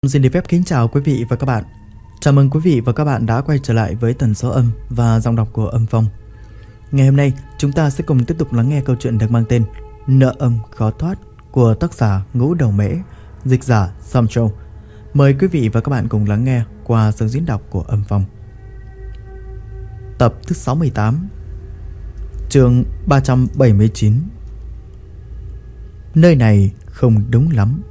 Xin được phép kính chào quý vị và các bạn. Chào mừng quý vị và các bạn đã quay trở lại với tần số âm và giọng đọc của Âm Phong. Ngày hôm nay chúng ta sẽ cùng tiếp tục lắng nghe câu chuyện được mang tên Nợ âm khó thoát của tác giả Ngũ Đầu Mễ, dịch giả Sam Châu. Mời quý vị và các bạn cùng lắng nghe qua sự diễn đọc của Âm Phong. Tập thứ 68, chương 379. Nơi này không đúng lắm.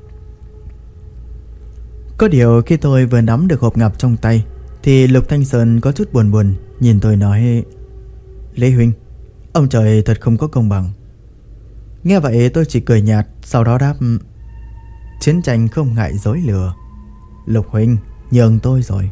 Có điều khi tôi vừa nắm được hộp ngọc trong tay thì Lục Thanh Sơn có chút buồn buồn nhìn tôi nói: Lý huynh, ông trời thật không có công bằng. Nghe vậy tôi chỉ cười nhạt, sau đó đáp: Chiến tranh không ngại dối lừa. Lục huynh nhường tôi rồi.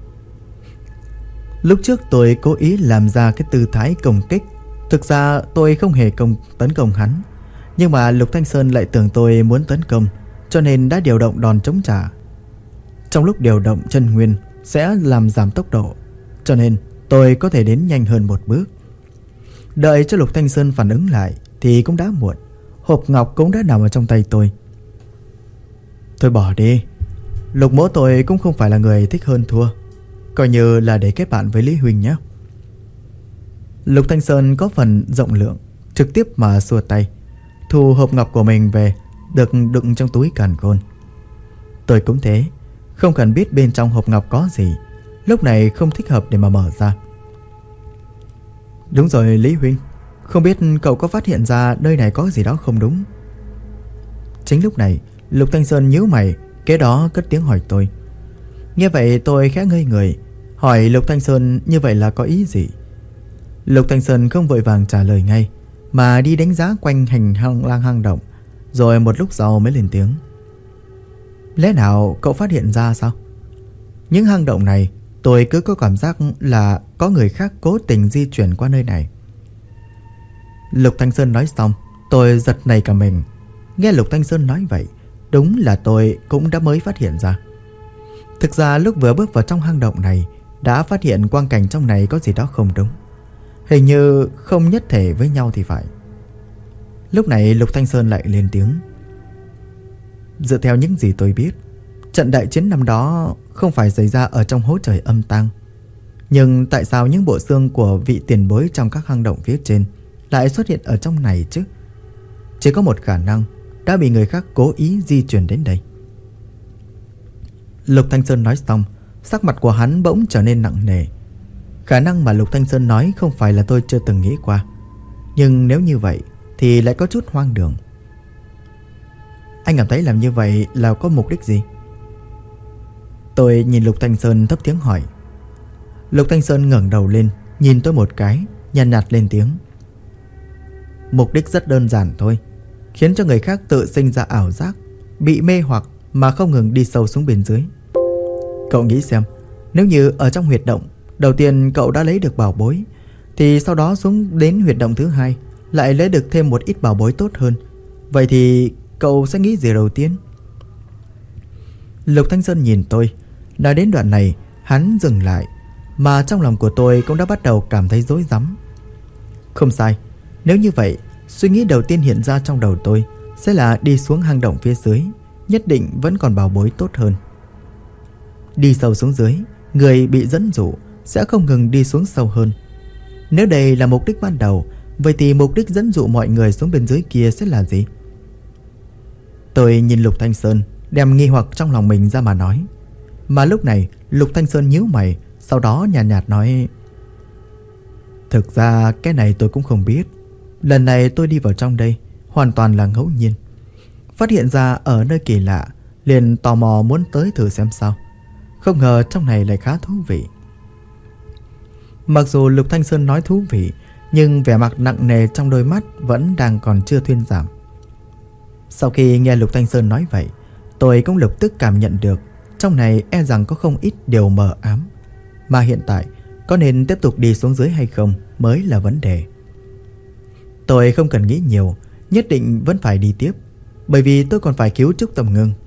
Lúc trước tôi cố ý làm ra cái tư thái công kích. Thực ra tôi không hề tấn công hắn, nhưng mà Lục Thanh Sơn lại tưởng tôi muốn tấn công, cho nên đã điều động đòn chống trả. Trong lúc điều động chân nguyên sẽ làm giảm tốc độ, cho nên tôi có thể đến nhanh hơn một bước. Đợi cho Lục Thanh Sơn phản ứng lại thì cũng đã muộn. Hộp ngọc cũng đã nằm ở trong tay tôi. Thôi bỏ đi. Lục mỗ tôi cũng không phải là người thích hơn thua, coi như là để kết bạn với Lý huynh nhé. Lục Thanh Sơn có phần rộng lượng, trực tiếp mà xua tay, thu hộp ngọc của mình về, được đựng trong túi càn khôn. Tôi cũng thế, không cần biết bên trong hộp ngọc có gì, lúc này không thích hợp để mà mở ra. Đúng rồi Lý huynh, không biết cậu có phát hiện ra nơi này có gì đó không đúng? Chính lúc này Lục Thanh Sơn nhíu mày, kế đó cất tiếng hỏi tôi. Nghe vậy tôi khẽ ngây người, hỏi Lục Thanh Sơn như vậy là có ý gì? Lục Thanh Sơn không vội vàng trả lời ngay, mà đi đánh giá quanh hang động, rồi một lúc sau mới lên tiếng. Lẽ nào cậu phát hiện ra sao? Những hang động này tôi cứ có cảm giác là có người khác cố tình di chuyển qua nơi này. Lục Thanh Sơn nói xong, tôi giật nảy cả mình. Nghe Lục Thanh Sơn nói vậy, đúng là tôi cũng đã mới phát hiện ra. Thực ra lúc vừa bước vào trong hang động này, đã phát hiện quang cảnh trong này có gì đó không đúng. Hình như không nhất thể với nhau thì phải. Lúc này Lục Thanh Sơn lại lên tiếng. Dựa theo những gì tôi biết, trận đại chiến năm đó không phải xảy ra ở trong hố trời âm tang. Nhưng tại sao những bộ xương của vị tiền bối trong các hang động phía trên lại xuất hiện ở trong này chứ? Chỉ có một khả năng, đã bị người khác cố ý di chuyển đến đây. Lục Thanh Sơn nói xong, sắc mặt của hắn bỗng trở nên nặng nề. Khả năng mà Lục Thanh Sơn nói không phải là tôi chưa từng nghĩ qua, nhưng nếu như vậy thì lại có chút hoang đường. Anh cảm thấy làm như vậy là có mục đích gì? Tôi nhìn Lục Thanh Sơn thấp tiếng hỏi. Lục Thanh Sơn ngẩng đầu lên, nhìn tôi một cái, nhàn nhạt lên tiếng. Mục đích rất đơn giản thôi, khiến cho người khác tự sinh ra ảo giác, bị mê hoặc mà không ngừng đi sâu xuống bên dưới. Cậu nghĩ xem, nếu như ở trong huyệt động đầu tiên cậu đã lấy được bảo bối, thì sau đó xuống đến huyệt động thứ hai lại lấy được thêm một ít bảo bối tốt hơn, vậy thì cậu sẽ nghĩ gì đầu tiên? Lục Thanh Sơn nhìn tôi. Nói đến đoạn này hắn dừng lại, mà trong lòng của tôi cũng đã bắt đầu cảm thấy rối rắm. Không sai, nếu như vậy, suy nghĩ đầu tiên hiện ra trong đầu tôi sẽ là đi xuống hang động phía dưới, nhất định vẫn còn bảo bối tốt hơn. Đi sâu xuống dưới, người bị dẫn dụ sẽ không ngừng đi xuống sâu hơn. Nếu đây là mục đích ban đầu, vậy thì mục đích dẫn dụ mọi người xuống bên dưới kia sẽ là gì? Tôi nhìn Lục Thanh Sơn, đem nghi hoặc trong lòng mình ra mà nói. Mà lúc này Lục Thanh Sơn nhíu mày, sau đó nhàn nhạt nói. Thực ra cái này tôi cũng không biết. Lần này tôi đi vào trong đây hoàn toàn là ngẫu nhiên, phát hiện ra ở nơi kỳ lạ, liền tò mò muốn tới thử xem sao. Không ngờ trong này lại khá thú vị. Mặc dù Lục Thanh Sơn nói thú vị, nhưng vẻ mặt nặng nề trong đôi mắt vẫn đang còn chưa thuyên giảm. Sau khi nghe Lục Thanh Sơn nói vậy, tôi cũng lập tức cảm nhận được trong này e rằng có không ít điều mờ ám, mà hiện tại có nên tiếp tục đi xuống dưới hay không mới là vấn đề. Tôi không cần nghĩ nhiều, nhất định vẫn phải đi tiếp, bởi vì tôi còn phải cứu Trúc Tầm Ngưng.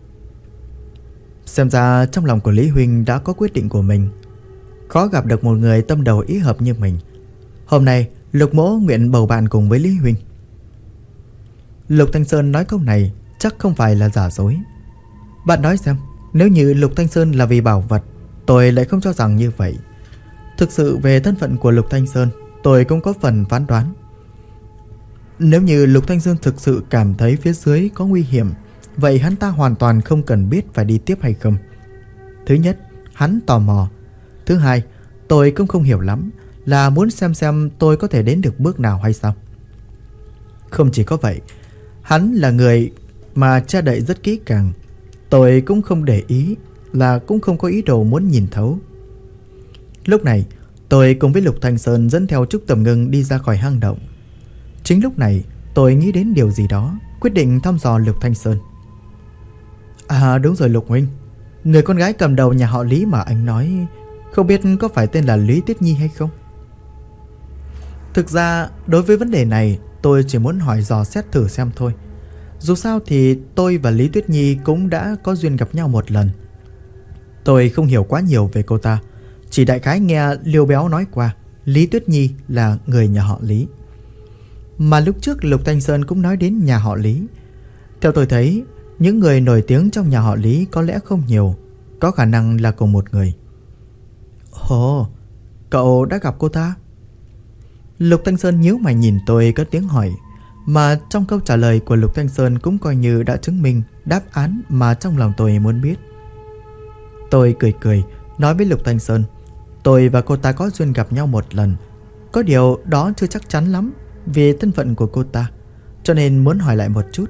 Xem ra trong lòng của Lý huynh đã có quyết định của mình. Khó gặp được một người tâm đầu ý hợp như mình. Hôm nay Lục mỗ nguyện bầu bạn cùng với Lý huynh. Lục Thanh Sơn nói câu này chắc không phải là giả dối. Bạn nói xem, nếu như Lục Thanh Sơn là vì bảo vật, tôi lại không cho rằng như vậy. Thực sự về thân phận của Lục Thanh Sơn, tôi cũng có phần phán đoán. Nếu như Lục Thanh Sơn thực sự cảm thấy phía dưới có nguy hiểm, vậy hắn ta hoàn toàn không cần biết phải đi tiếp hay không. Thứ nhất, hắn tò mò. Thứ hai, tôi cũng không hiểu lắm, là muốn xem tôi có thể đến được bước nào hay sao. Không chỉ có vậy, hắn là người mà che đậy rất kỹ càng. Tôi cũng không để ý, là cũng không có ý đồ muốn nhìn thấu. Lúc này, tôi cùng với Lục Thanh Sơn dẫn theo Trúc Tầm Ngưng đi ra khỏi hang động. Chính lúc này, tôi nghĩ đến điều gì đó, quyết định thăm dò Lục Thanh Sơn. À đúng rồi Lục huynh, người con gái cầm đầu nhà họ Lý mà anh nói, không biết có phải tên là Lý Tuyết Nhi hay không? Thực ra, đối với vấn đề này, tôi chỉ muốn hỏi dò xét thử xem thôi. Dù sao thì tôi và Lý Tuyết Nhi cũng đã có duyên gặp nhau một lần. Tôi không hiểu quá nhiều về cô ta, chỉ đại khái nghe Liêu Béo nói qua Lý Tuyết Nhi là người nhà họ Lý. Mà lúc trước Lục Thanh Sơn cũng nói đến nhà họ Lý. Theo tôi thấy, những người nổi tiếng trong nhà họ Lý có lẽ không nhiều, có khả năng là cùng một người. Ồ, cậu đã gặp cô ta? Lục Thanh Sơn nhíu mày nhìn tôi cất tiếng hỏi, mà trong câu trả lời của Lục Thanh Sơn cũng coi như đã chứng minh đáp án mà trong lòng tôi muốn biết. Tôi cười cười nói với Lục Thanh Sơn, tôi và cô ta có duyên gặp nhau một lần. Có điều đó chưa chắc chắn lắm về thân phận của cô ta, cho nên muốn hỏi lại một chút.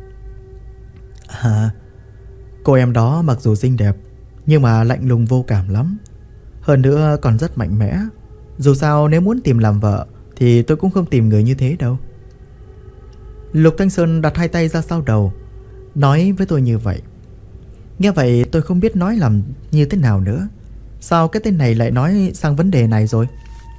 À, cô em đó mặc dù xinh đẹp, nhưng mà lạnh lùng vô cảm lắm. Hơn nữa còn rất mạnh mẽ. Dù sao nếu muốn tìm làm vợ thì tôi cũng không tìm người như thế đâu. Lục Thanh Sơn đặt hai tay ra sau đầu, nói với tôi như vậy. Nghe vậy tôi không biết nói làm như thế nào nữa. Sao cái tên này lại nói sang vấn đề này rồi?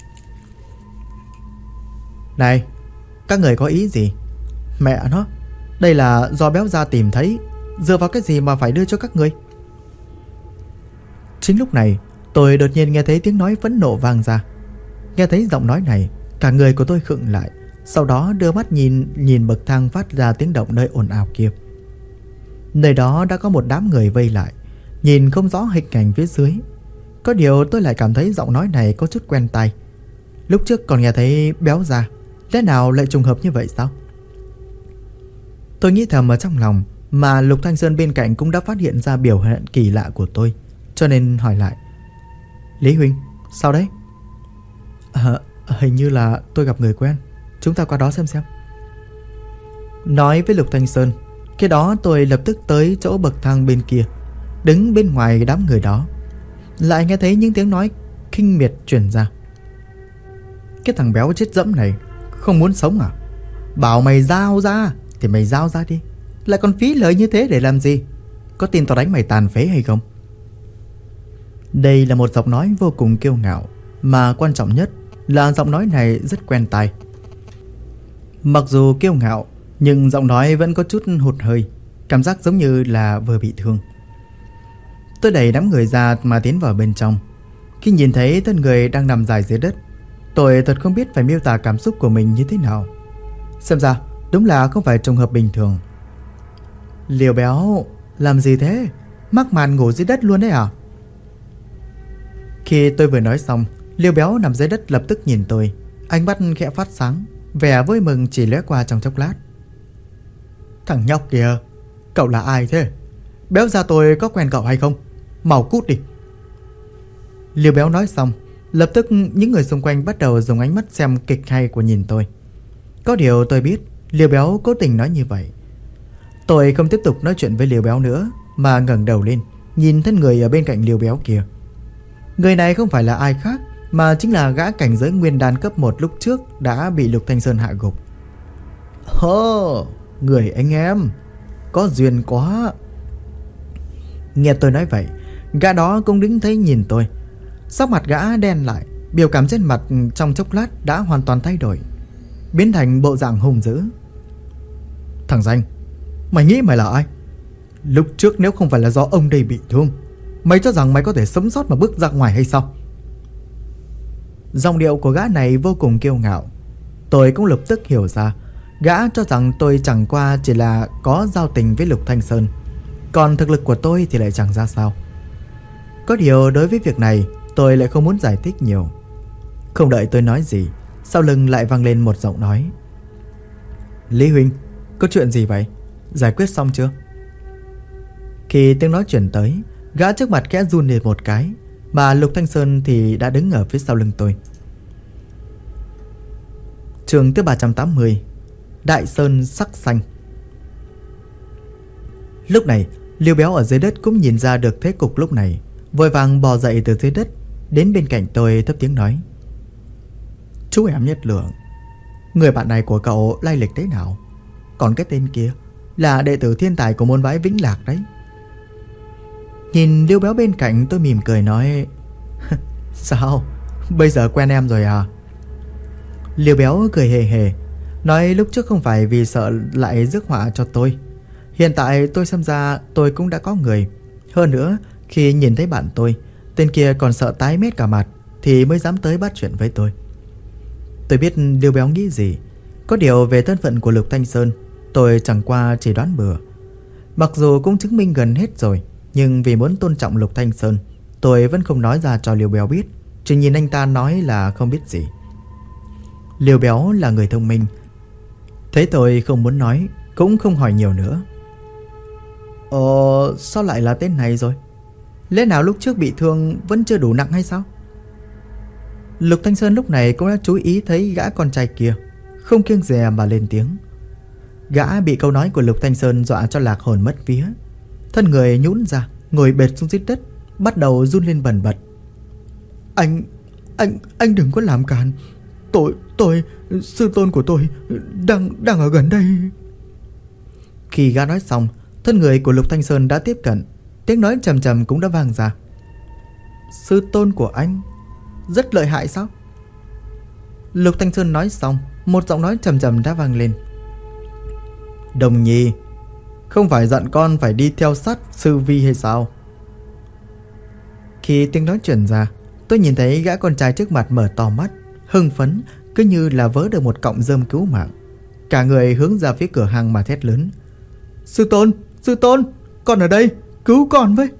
Này, các người có ý gì? Mẹ nó, đây là do Béo Gia tìm thấy, dựa vào cái gì mà phải đưa cho các người? Chính lúc này, tôi đột nhiên nghe thấy tiếng nói phẫn nộ vang ra. Nghe thấy giọng nói này, cả người của tôi khựng lại, sau đó đưa mắt nhìn bậc thang phát ra tiếng động nơi ồn ào kia. Nơi đó đã có một đám người vây lại, nhìn không rõ hình ảnh phía dưới. Có điều tôi lại cảm thấy giọng nói này có chút quen tai. Lúc trước còn nghe thấy Béo Gia, lẽ nào lại trùng hợp như vậy sao? Tôi nghĩ thầm ở trong lòng, mà Lục Thanh Sơn bên cạnh cũng đã phát hiện ra biểu hiện kỳ lạ của tôi, cho nên hỏi lại. Lý huynh, sao đấy? Hình như là tôi gặp người quen, chúng ta qua đó xem. Nói với Lục Thanh Sơn, khi đó tôi lập tức tới chỗ bậc thang bên kia, đứng bên ngoài đám người đó. Lại nghe thấy những tiếng nói khinh miệt truyền ra. Cái thằng béo chết dẫm này, không muốn sống à? Bảo mày giao ra thì mày giao ra đi, lại còn phí lời như thế để làm gì? Có tin tao đánh mày tàn phế hay không? Đây là một giọng nói vô cùng kiêu ngạo, mà quan trọng nhất là giọng nói này rất quen tai. Mặc dù kiêu ngạo, nhưng giọng nói vẫn có chút hụt hơi, cảm giác giống như là vừa bị thương. Tôi đẩy đám người ra mà tiến vào bên trong. Khi nhìn thấy thân người đang nằm dài dưới đất, tôi thật không biết phải miêu tả cảm xúc của mình như thế nào. Xem ra đúng là không phải trùng hợp bình thường. Liều Béo, làm gì thế? Mắc màn ngủ dưới đất luôn đấy à? Khi tôi vừa nói xong, Liêu Béo nằm dưới đất lập tức nhìn tôi, ánh mắt khẽ phát sáng, vẻ vui mừng chỉ lóe qua trong chốc lát. Thằng nhóc kìa, cậu là ai thế? Béo Gia tôi có quen cậu hay không? Mau cút đi. Liêu Béo nói xong, lập tức những người xung quanh bắt đầu dùng ánh mắt xem kịch hay của nhìn tôi. Có điều tôi biết Liêu Béo cố tình nói như vậy. Tôi không tiếp tục nói chuyện với Liêu Béo nữa, mà ngẩng đầu lên nhìn thân người ở bên cạnh Liêu Béo kia. Người này không phải là ai khác, mà chính là gã cảnh giới nguyên đan cấp 1 lúc trước đã bị Lục Thanh Sơn hạ gục. Hô, người anh em, có duyên quá. Nghe tôi nói vậy, gã đó cũng đứng thấy nhìn tôi. Sắc mặt gã đen lại, biểu cảm trên mặt trong chốc lát đã hoàn toàn thay đổi, biến thành bộ dạng hung dữ. Thằng danh, mày nghĩ mày là ai? Lúc trước nếu không phải là do ông đây bị thương, mày cho rằng mày có thể sống sót mà bước ra ngoài hay sao? Giọng điệu của gã này vô cùng kiêu ngạo. Tôi cũng lập tức hiểu ra, gã cho rằng tôi chẳng qua chỉ là có giao tình với Lục Thanh Sơn. còn thực lực của tôi thì lại chẳng ra sao. Có điều đối với việc này tôi lại không muốn giải thích nhiều. Không đợi tôi nói gì, sau lưng lại vang lên một giọng nói. Lý huynh, có chuyện gì vậy? Giải quyết xong chưa? Khi tiếng nói chuyển tới, gã trước mặt khẽ run lên một cái, mà Lục Thanh Sơn thì đã đứng ở phía sau lưng tôi. Chương thứ 380, Đại Sơn sắc xanh. Lúc này Liêu Béo ở dưới đất cũng nhìn ra được thế cục lúc này, vội vàng bò dậy từ dưới đất, đến bên cạnh tôi thấp tiếng nói. Chú em Nhất Lượng, người bạn này của cậu lai lịch thế nào? Còn cái tên kia là đệ tử thiên tài của môn phái Vĩnh Lạc đấy. Nhìn Liêu Béo bên cạnh, tôi mỉm cười nói. Sao? Bây giờ quen em rồi à? Liêu Béo cười hề hề, nói lúc trước không phải vì sợ lại rước họa cho tôi. Hiện tại tôi xem ra tôi cũng đã có người. Hơn nữa, khi nhìn thấy bạn tôi, tên kia còn sợ tái mét cả mặt, thì mới dám tới bắt chuyện với tôi. Tôi biết Liêu Béo nghĩ gì. Có điều về thân phận của Lục Thanh Sơn, tôi chẳng qua chỉ đoán bừa. Mặc dù cũng chứng minh gần hết rồi, nhưng vì muốn tôn trọng Lục Thanh Sơn, tôi vẫn không nói ra cho Liêu Béo biết, chỉ nhìn anh ta nói là không biết gì. Liêu Béo là người thông minh, thấy tôi không muốn nói, cũng không hỏi nhiều nữa. Sao lại là tên này rồi? Lẽ nào lúc trước bị thương vẫn chưa đủ nặng hay sao? Lục Thanh Sơn lúc này cũng đã chú ý thấy gã con trai kia, không kiêng dè mà lên tiếng. Gã bị câu nói của Lục Thanh Sơn dọa cho lạc hồn mất vía, thân người nhũn ra, ngồi bệt xuống dưới đất, bắt đầu run lên bần bật. Anh đừng có làm càn. Tôi sư tôn của tôi đang ở gần đây. Khi gã nói xong, thân người của Lục Thanh Sơn đã tiếp cận, tiếng nói trầm trầm cũng đã vang ra. Sư tôn của anh rất lợi hại sao? Lục Thanh Sơn nói xong, một giọng nói trầm trầm đã vang lên. Đồng Nhi, không phải dặn con phải đi theo sát sư vi hay sao? Khi tiếng nói truyền ra, tôi nhìn thấy gã con trai trước mặt mở to mắt, hưng phấn, cứ như là vớ được một cọng rơm cứu mạng. Cả người hướng ra phía cửa hàng mà thét lớn. Sư tôn, con ở đây, cứu con với.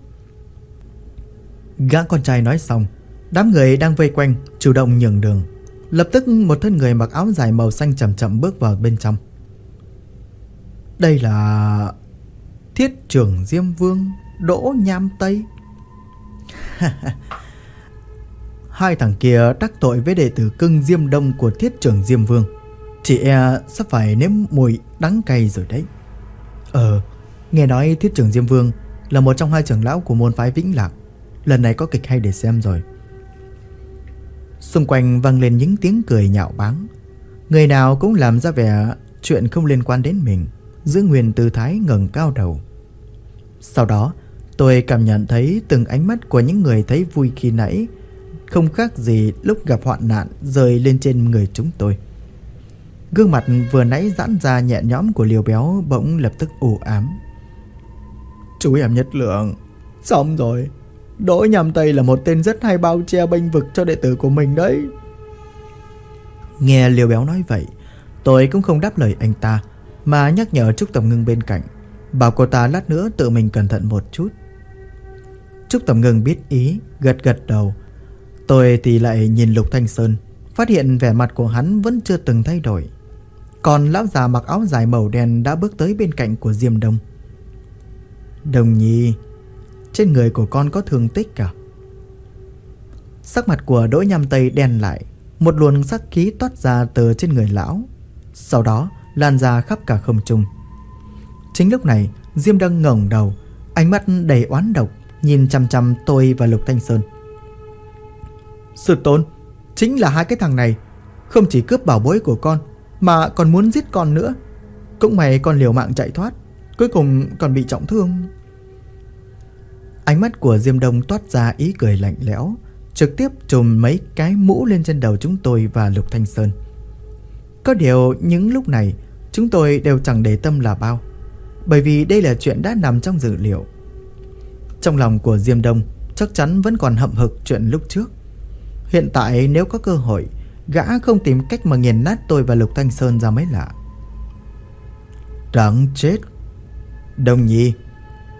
Gã con trai nói xong, đám người đang vây quanh chủ động nhường đường. Lập tức một thân người mặc áo dài màu xanh chậm chậm bước vào bên trong. Đây là Thiết Trưởng Diêm Vương Đỗ Nham Tây. Hai thằng kia đắc tội với đệ tử cưng Diêm Đông của Thiết Trưởng Diêm Vương, chỉ e sắp phải nếm mùi đắng cay rồi đấy. Nghe nói Thiết Trưởng Diêm Vương là một trong hai trưởng lão của môn phái Vĩnh Lạc, lần này có kịch hay để xem rồi. Xung quanh vang lên những tiếng cười nhạo báng, người nào cũng làm ra vẻ chuyện không liên quan đến mình, giữ nguyên tư thái ngẩng cao đầu. Sau đó tôi cảm nhận thấy từng ánh mắt của những người thấy vui khi nãy không khác gì lúc gặp hoạn nạn rơi lên trên người chúng tôi. Gương mặt vừa nãy giãn ra nhẹ nhõm của Liêu Béo bỗng lập tức u ám. Chú em Nhất Lượng, xong rồi. Đỗ Nham Tây là một tên rất hay bao che bênh vực cho đệ tử của mình đấy. Nghe Liêu Béo nói vậy, tôi cũng không đáp lời anh ta, mà nhắc nhở Trúc Tầm Ngưng bên cạnh, bảo cô ta lát nữa tự mình cẩn thận một chút. Trúc Tầm Ngưng biết ý, gật gật đầu. Tôi thì lại nhìn Lục Thanh Sơn, phát hiện vẻ mặt của hắn vẫn chưa từng thay đổi. Còn lão già mặc áo dài màu đen đã bước tới bên cạnh của Diêm Đông. Đồng Nhi, trên người của con có thương tích à? Sắc mặt của Đỗ Nham Tây đen lại, một luồng sắc khí toát ra từ trên người lão, sau đó lan ra khắp cả không trung. Chính lúc này, Diêm Đông ngẩng đầu, ánh mắt đầy oán độc nhìn chằm chằm tôi và Lục Thanh Sơn. Sư tôn, chính là hai cái thằng này, không chỉ cướp bảo bối của con mà còn muốn giết con nữa. Cũng may con liều mạng chạy thoát, cuối cùng còn bị trọng thương. Ánh mắt của Diêm Đông toát ra ý cười lạnh lẽo, trực tiếp trùm mấy cái mũ lên trên đầu chúng tôi và Lục Thanh Sơn. Có điều những lúc này chúng tôi đều chẳng để tâm là bao, bởi vì đây là chuyện đã nằm trong dự liệu. Trong lòng của Diêm Đông chắc chắn vẫn còn hậm hực chuyện lúc trước. Hiện tại nếu có cơ hội, gã không tìm cách mà nghiền nát tôi và Lục Thanh Sơn ra mới lạ. Đáng chết. Đồng Nhi,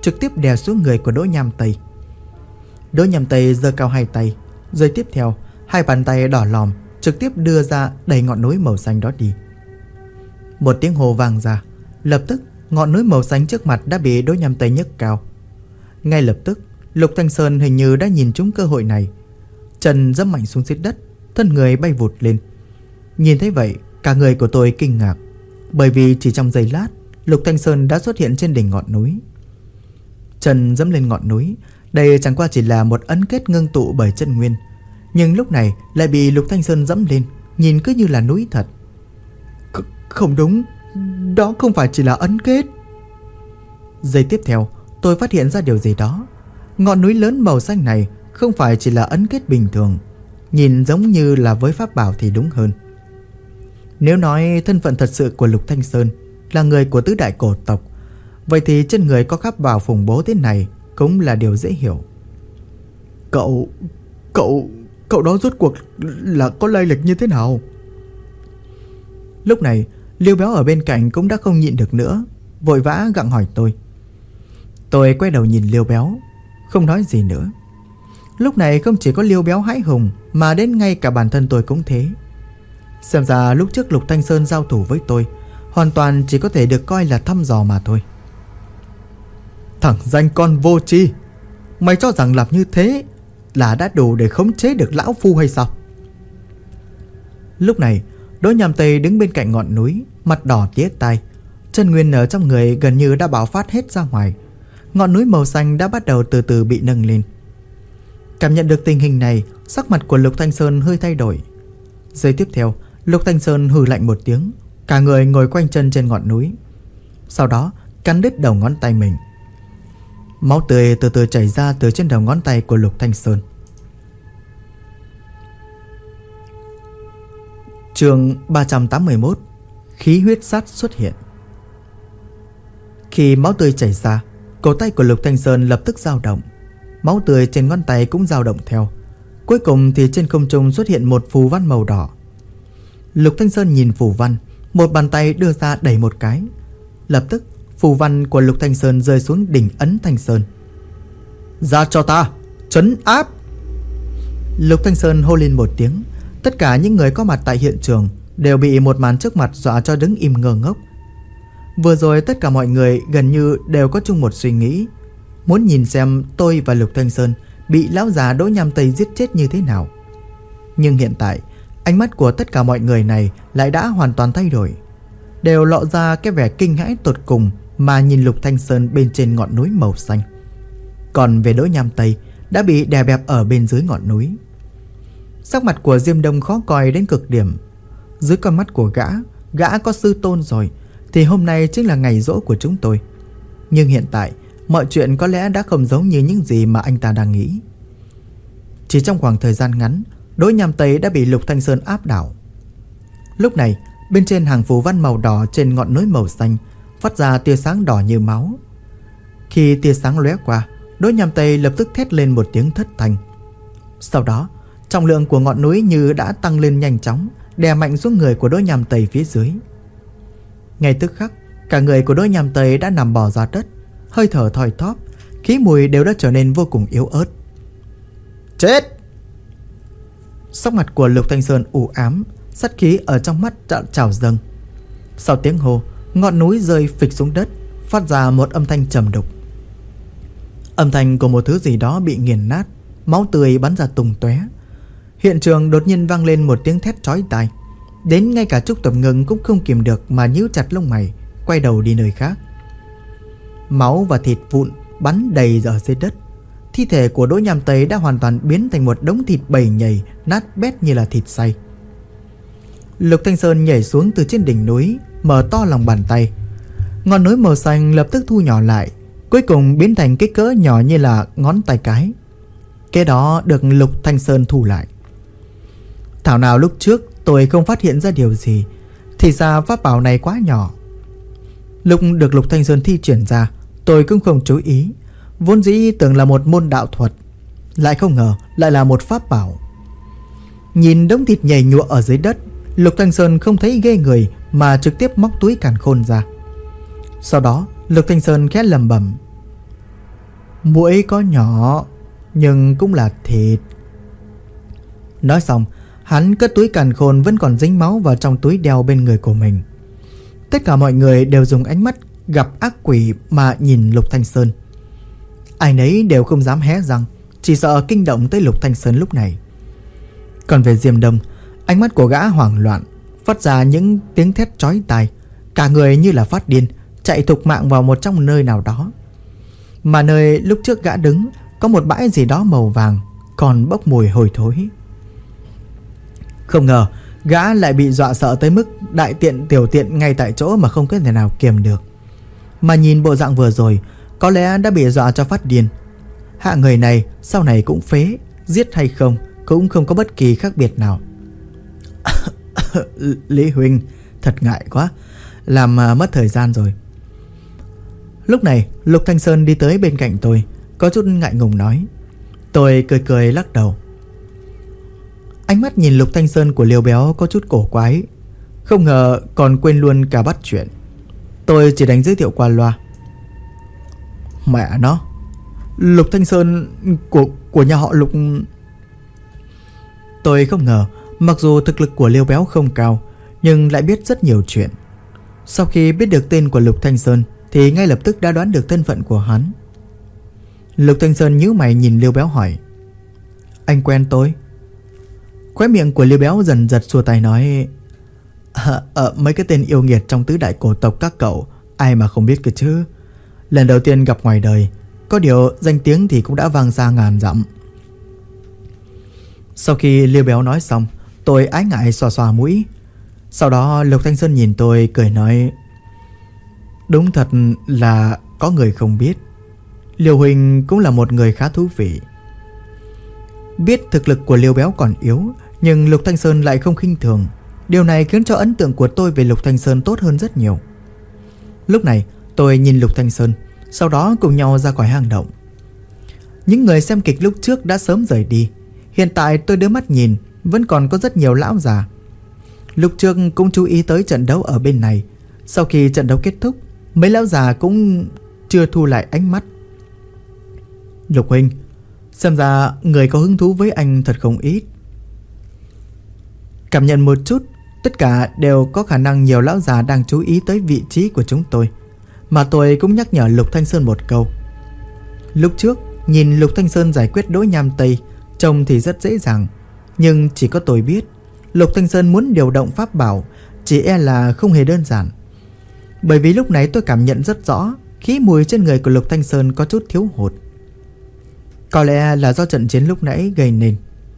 trực tiếp đè xuống người của Đỗ Nham Tây. Đỗ Nham Tây giơ cao hai tay, rồi tiếp theo hai bàn tay đỏ lòm trực tiếp đưa ra đẩy ngọn núi màu xanh đó đi. Một tiếng hô vang ra, lập tức ngọn núi màu xanh trước mặt đã bị Đỗ Nham Tây nhấc cao. Ngay lập tức Lục Thanh Sơn hình như đã nhìn trúng cơ hội này, chân giẫm mạnh xuống dưới đất, thân người bay vụt lên. Nhìn thấy vậy, cả người của tôi kinh ngạc, bởi vì chỉ trong giây lát, Lục Thanh Sơn đã xuất hiện trên đỉnh ngọn núi. Chân giẫm lên ngọn núi, đây chẳng qua chỉ là một ấn kết ngưng tụ bởi chân nguyên, nhưng lúc này lại bị Lục Thanh Sơn giẫm lên, nhìn cứ như là núi thật. Không đúng, đó không phải chỉ là ấn kết. Giây tiếp theo, tôi phát hiện ra điều gì đó. Ngọn núi lớn màu xanh này không phải chỉ là ấn kết bình thường, nhìn giống như là với pháp bảo thì đúng hơn. Nếu nói thân phận thật sự của Lục Thanh Sơn là người của tứ đại cổ tộc, vậy thì trên người có pháp bảo khủng bố thế này cũng là điều dễ hiểu. Cậu đó rốt cuộc là có lai lịch như thế nào? Lúc này Liêu Béo ở bên cạnh cũng đã không nhịn được nữa, vội vã gặng hỏi tôi. Tôi quay đầu nhìn Liêu Béo, không nói gì nữa. Lúc này không chỉ có Liêu Béo hãi hùng, mà đến ngay cả bản thân tôi cũng thế. Xem ra lúc trước Lục Thanh Sơn giao thủ với tôi hoàn toàn chỉ có thể được coi là thăm dò mà thôi. Thằng danh con vô tri, mày cho rằng làm như thế là đã đủ để khống chế được lão phu hay sao? Lúc này Đỗ Nham Tây đứng bên cạnh ngọn núi, mặt đỏ tía tai, chân nguyên ở trong người gần như đã bạo phát hết ra ngoài. Ngọn núi màu xanh đã bắt đầu từ từ bị nâng lên. Cảm nhận được tình hình này, sắc mặt của Lục Thanh Sơn hơi thay đổi. Giây tiếp theo, Lục Thanh Sơn hừ lạnh một tiếng, cả người ngồi quanh chân trên ngọn núi. Sau đó cắn đứt đầu ngón tay mình. Máu tươi từ từ chảy ra từ trên đầu ngón tay của Lục Thanh Sơn. Chương 381. Khí huyết sát xuất hiện. Khi máu tươi chảy ra, cổ tay của Lục Thanh Sơn lập tức dao động. Máu tươi trên ngón tay cũng dao động theo. Cuối cùng thì trên không trung xuất hiện một phù văn màu đỏ. Lục Thanh Sơn nhìn phù văn, một bàn tay đưa ra đẩy một cái. Lập tức phù văn của Lục Thanh Sơn rơi xuống đỉnh ấn Thanh Sơn. Ra cho ta, trấn áp! Lục Thanh Sơn hô lên một tiếng. Tất cả những người có mặt tại hiện trường đều bị một màn trước mặt dọa cho đứng im ngơ ngốc. Vừa rồi tất cả mọi người gần như đều có chung một suy nghĩ, muốn nhìn xem tôi và Lục Thanh Sơn bị lão già Đỗ Nham Tây giết chết như thế nào. Nhưng hiện tại ánh mắt của tất cả mọi người này lại đã hoàn toàn thay đổi, đều lộ ra cái vẻ kinh hãi tột cùng mà nhìn Lục Thanh Sơn bên trên ngọn núi màu xanh. Còn về Đỗ Nham Tây đã bị đè bẹp ở bên dưới ngọn núi. Sắc mặt của Diêm Đông khó coi đến cực điểm. Dưới con mắt của gã có sư tôn rồi thì hôm nay chính là ngày giỗ của chúng tôi. Nhưng hiện tại mọi chuyện có lẽ đã không giống như những gì mà anh ta đang nghĩ. Chỉ trong khoảng thời gian ngắn, Đỗ Nham Tây đã bị Lục Thanh Sơn áp đảo. Lúc này bên trên hàng phù văn màu đỏ trên ngọn núi màu xanh phát ra tia sáng đỏ như máu. Khi tia sáng lóe qua, Đỗ Nham Tây lập tức thét lên một tiếng thất thanh. Sau đó trọng lượng của ngọn núi như đã tăng lên nhanh chóng, đè mạnh xuống người của Đỗ Nham Tây phía dưới. Ngay tức khắc, cả người của Đỗ Nham Tây đã nằm bò ra đất, hơi thở thoi thóp, khí mùi đều đã trở nên vô cùng yếu ớt. Chết! Sắc mặt của Lục Thanh Sơn u ám, sát khí ở trong mắt trào dâng. Sau tiếng hô, ngọn núi rơi phịch xuống đất, phát ra một âm thanh trầm đục. Âm thanh của một thứ gì đó bị nghiền nát, máu tươi bắn ra tung tóe. Hiện trường đột nhiên vang lên một tiếng thét chói tai, đến ngay cả Trúc Tầm Ngưng cũng không kìm được mà nhíu chặt lông mày, quay đầu đi nơi khác. Máu và thịt vụn bắn đầy ở dưới đất. Thi thể của Đỗ Nham Tây đã hoàn toàn biến thành một đống thịt bầy nhầy, nát bét như là thịt xay. Lục Thanh Sơn nhảy xuống từ trên đỉnh núi, mở to lòng bàn tay. Ngọn núi màu xanh lập tức thu nhỏ lại, cuối cùng biến thành kích cỡ nhỏ như là ngón tay cái. Cái đó được Lục Thanh Sơn thu lại. Thảo nào lúc trước tôi không phát hiện ra điều gì, thì ra pháp bảo này quá nhỏ. Lúc được Lục Thanh Sơn thi triển ra, tôi cũng không chú ý, vốn dĩ tưởng là một môn đạo thuật, lại không ngờ lại là một pháp bảo. Nhìn đống thịt nhầy nhụa ở dưới đất, Lục Thanh Sơn không thấy ghê người mà trực tiếp móc túi càn khôn ra. Sau đó Lục Thanh Sơn khẽ lẩm bẩm: Muỗi có nhỏ nhưng cũng là thịt. Nói xong, hắn cất túi càn khôn vẫn còn dính máu vào trong túi đeo bên người của mình. Tất cả mọi người đều dùng ánh mắt gặp ác quỷ mà nhìn Lục Thanh Sơn. Ai nấy đều không dám hé răng, chỉ sợ kinh động tới Lục Thanh Sơn lúc này. Còn về Diêm Đông, ánh mắt của gã hoảng loạn, phát ra những tiếng thét chói tai, cả người như là phát điên, chạy thục mạng vào một trong nơi nào đó. Mà nơi lúc trước gã đứng có một bãi gì đó màu vàng, còn bốc mùi hôi thối. Không ngờ gã lại bị dọa sợ tới mức đại tiện tiểu tiện ngay tại chỗ mà không có thể nào kiềm được. Mà nhìn bộ dạng vừa rồi, có lẽ đã bị dọa cho phát điên. Hạ người này sau này cũng phế, giết hay không cũng không có bất kỳ khác biệt nào. Lý huynh, thật ngại quá, làm mất thời gian rồi. Lúc này Lục Thanh Sơn đi tới bên cạnh tôi, có chút ngại ngùng nói. Tôi cười cười lắc đầu. Ánh mắt nhìn Lục Thanh Sơn của Liêu Béo có chút cổ quái, không ngờ còn quên luôn cả bắt chuyện. Tôi chỉ đánh giới thiệu qua loa. Mẹ nó, Lục Thanh Sơn của nhà họ Lục. Tôi không ngờ, mặc dù thực lực của Liêu Béo không cao, nhưng lại biết rất nhiều chuyện. Sau khi biết được tên của Lục Thanh Sơn thì ngay lập tức đã đoán được thân phận của hắn. Lục Thanh Sơn nhíu mày nhìn Liêu Béo hỏi. Anh quen tôi? Khóe miệng của Liêu Béo dần giật xua tay nói. Mấy cái tên yêu nghiệt trong tứ đại cổ tộc các cậu, ai mà không biết cơ chứ. Lần đầu tiên gặp ngoài đời, có điều danh tiếng thì cũng đã vang xa ngàn dặm. Sau khi Liêu Béo nói xong, tôi ái ngại xoa xoa mũi. Sau đó Lục Thanh Sơn nhìn tôi cười nói. Đúng thật là có người không biết, Liêu huynh cũng là một người khá thú vị. Biết thực lực của Liêu Béo còn yếu, nhưng Lục Thanh Sơn lại không khinh thường. Điều này khiến cho ấn tượng của tôi về Lục Thanh Sơn tốt hơn rất nhiều. Lúc này tôi nhìn Lục Thanh Sơn, sau đó cùng nhau ra khỏi hang động. Những người xem kịch lúc trước đã sớm rời đi. Hiện tại tôi đưa mắt nhìn, vẫn còn có rất nhiều lão già. Lúc trước cũng chú ý tới trận đấu ở bên này. Sau khi trận đấu kết thúc, mấy lão già cũng chưa thu lại ánh mắt. Lục huynh, xem ra người có hứng thú với anh thật không ít. Cảm nhận một chút, tất cả đều có khả năng nhiều lão già đang chú ý tới vị trí của chúng tôi. Mà tôi cũng nhắc nhở Lục Thanh Sơn một câu. Lúc trước nhìn Lục Thanh Sơn giải quyết Đỗ Nham Tây trông thì rất dễ dàng, nhưng chỉ có tôi biết Lục Thanh Sơn muốn điều động pháp bảo chỉ e là không hề đơn giản. Bởi vì lúc này tôi cảm nhận rất rõ khí mùi trên người của Lục Thanh Sơn có chút thiếu hụt. Có lẽ là do trận chiến lúc nãy gây nên.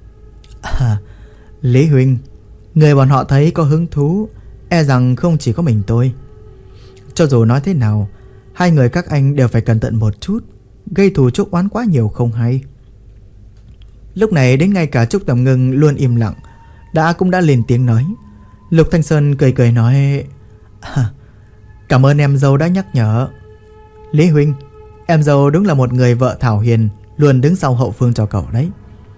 Lý huynh, người bọn họ thấy có hứng thú, e rằng không chỉ có mình tôi. Cho dù nói thế nào, hai người các anh đều phải cẩn thận một chút, gây thù chuốc oán quá nhiều không hay. Lúc này đến ngay cả Trúc Tầm Ngưng luôn im lặng cũng đã lên tiếng nói. Lục Thanh Sơn cười cười nói. Cảm ơn em dâu đã nhắc nhở. Lý huynh, em dâu đúng là một người vợ thảo hiền, luôn đứng sau hậu phương cho cậu đấy.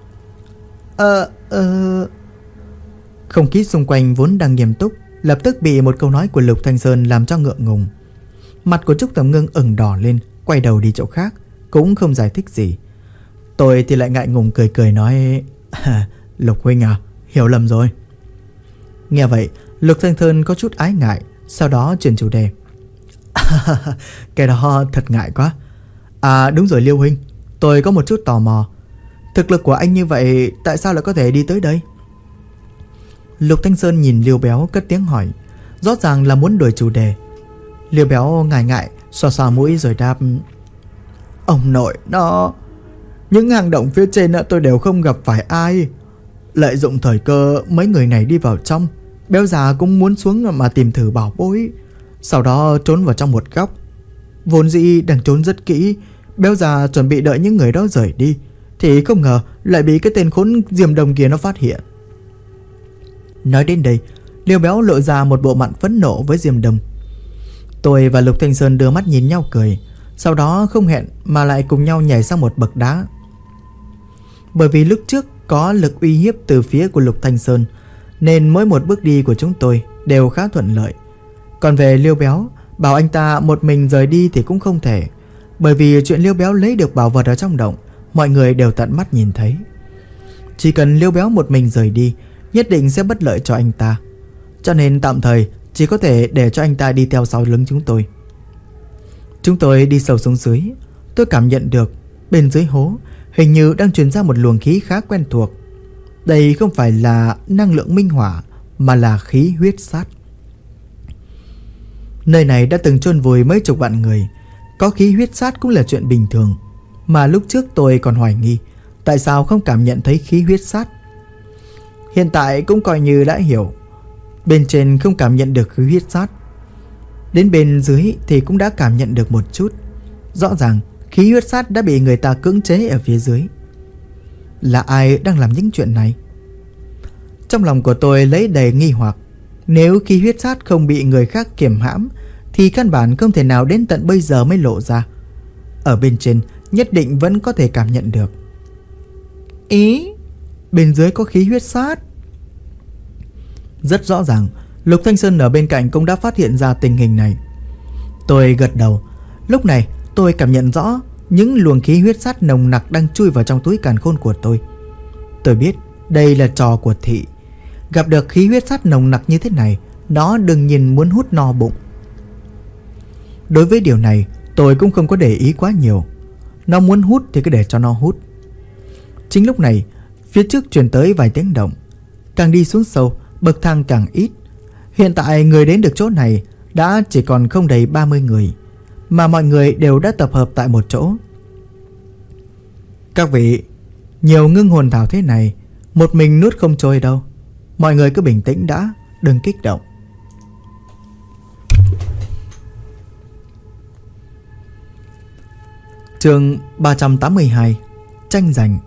Không khí xung quanh vốn đang nghiêm túc, lập tức bị một câu nói của Lục Thanh Sơn làm cho ngượng ngùng. Mặt của Trúc Tầm Ngưng ửng đỏ lên, quay đầu đi chỗ khác, cũng không giải thích gì. Tôi thì lại ngại ngùng cười cười nói. Lục huynh à, hiểu lầm rồi. Nghe vậy Lục Thanh Sơn có chút ái ngại, sau đó chuyển chủ đề. Cái đó thật ngại quá. À đúng rồi Liêu huynh, tôi có một chút tò mò. Thực lực của anh như vậy, tại sao lại có thể đi tới đây? Lục Thanh Sơn nhìn Liêu Béo cất tiếng hỏi, rõ ràng là muốn đổi chủ đề. Liêu Béo ngại ngại xoa xoa mũi rồi đáp. Ông nội nó, những hang động phía trên tôi đều không gặp phải ai. Lợi dụng thời cơ mấy người này đi vào trong, Béo già cũng muốn xuống mà tìm thử bảo bối, sau đó trốn vào trong một góc. Vốn dĩ đang trốn rất kỹ, Béo già chuẩn bị đợi những người đó rời đi, thì không ngờ lại bị cái tên khốn Diêm Đông kia nó phát hiện. Nói đến đây, Liêu Béo lộ ra một bộ mặt phẫn nộ với Diêm Đông. Tôi và Lục Thanh Sơn đưa mắt nhìn nhau cười, sau đó không hẹn mà lại cùng nhau nhảy sang một bậc đá. Bởi vì lúc trước có lực uy hiếp từ phía của Lục Thanh Sơn, nên mỗi một bước đi của chúng tôi đều khá thuận lợi. Còn về Liêu Béo, bảo anh ta một mình rời đi thì cũng không thể, Bởi vì chuyện Liêu Béo lấy được bảo vật ở trong động, mọi người đều tận mắt nhìn thấy. Chỉ cần Liêu Béo một mình rời đi, nhất định sẽ bất lợi cho anh ta. Cho nên tạm thời chỉ có thể để cho anh ta đi theo sau lưng chúng tôi. Chúng tôi đi sâu xuống dưới. Tôi cảm nhận được bên dưới hố hình như đang truyền ra một luồng khí khá quen thuộc. Đây không phải là năng lượng minh hỏa, mà là khí huyết sát. Nơi này đã từng chôn vùi mấy chục vạn người, có khí huyết sát cũng là chuyện bình thường. Mà lúc trước tôi còn hoài nghi tại sao không cảm nhận thấy khí huyết sát. Hiện tại cũng coi như đã hiểu. Bên trên không cảm nhận được khí huyết sát, đến bên dưới thì cũng đã cảm nhận được một chút. Rõ ràng khí huyết sát đã bị người ta cưỡng chế ở phía dưới. Là ai đang làm những chuyện này? Trong lòng của tôi lấy đầy nghi hoặc. Nếu khí huyết sát không bị người khác kiềm hãm thì căn bản không thể nào đến tận bây giờ mới lộ ra. Ở bên trên nhất định vẫn có thể cảm nhận được. Ý, bên dưới có khí huyết sát. Rất rõ ràng Lục Thanh Sơn ở bên cạnh cũng đã phát hiện ra tình hình này. Tôi gật đầu. Lúc này tôi cảm nhận rõ những luồng khí huyết sát nồng nặc đang chui vào trong túi càn khôn của tôi. Tôi biết đây là trò của thị. Gặp được khí huyết sát nồng nặc như thế này, nó đương nhiên muốn hút no bụng. Đối với điều này tôi cũng không có để ý quá nhiều. Nó muốn hút thì cứ để cho nó hút. Chính lúc này phía trước truyền tới vài tiếng động. Càng đi xuống sâu, bậc thang càng ít. Hiện tại người đến được chỗ này đã chỉ còn không đầy 30 người, mà mọi người đều đã tập hợp tại một chỗ. Các vị, nhiều ngưng hồn thảo thế này, một mình nuốt không trôi đâu. Mọi người cứ bình tĩnh đã, đừng kích động. Chương 382, tranh giành.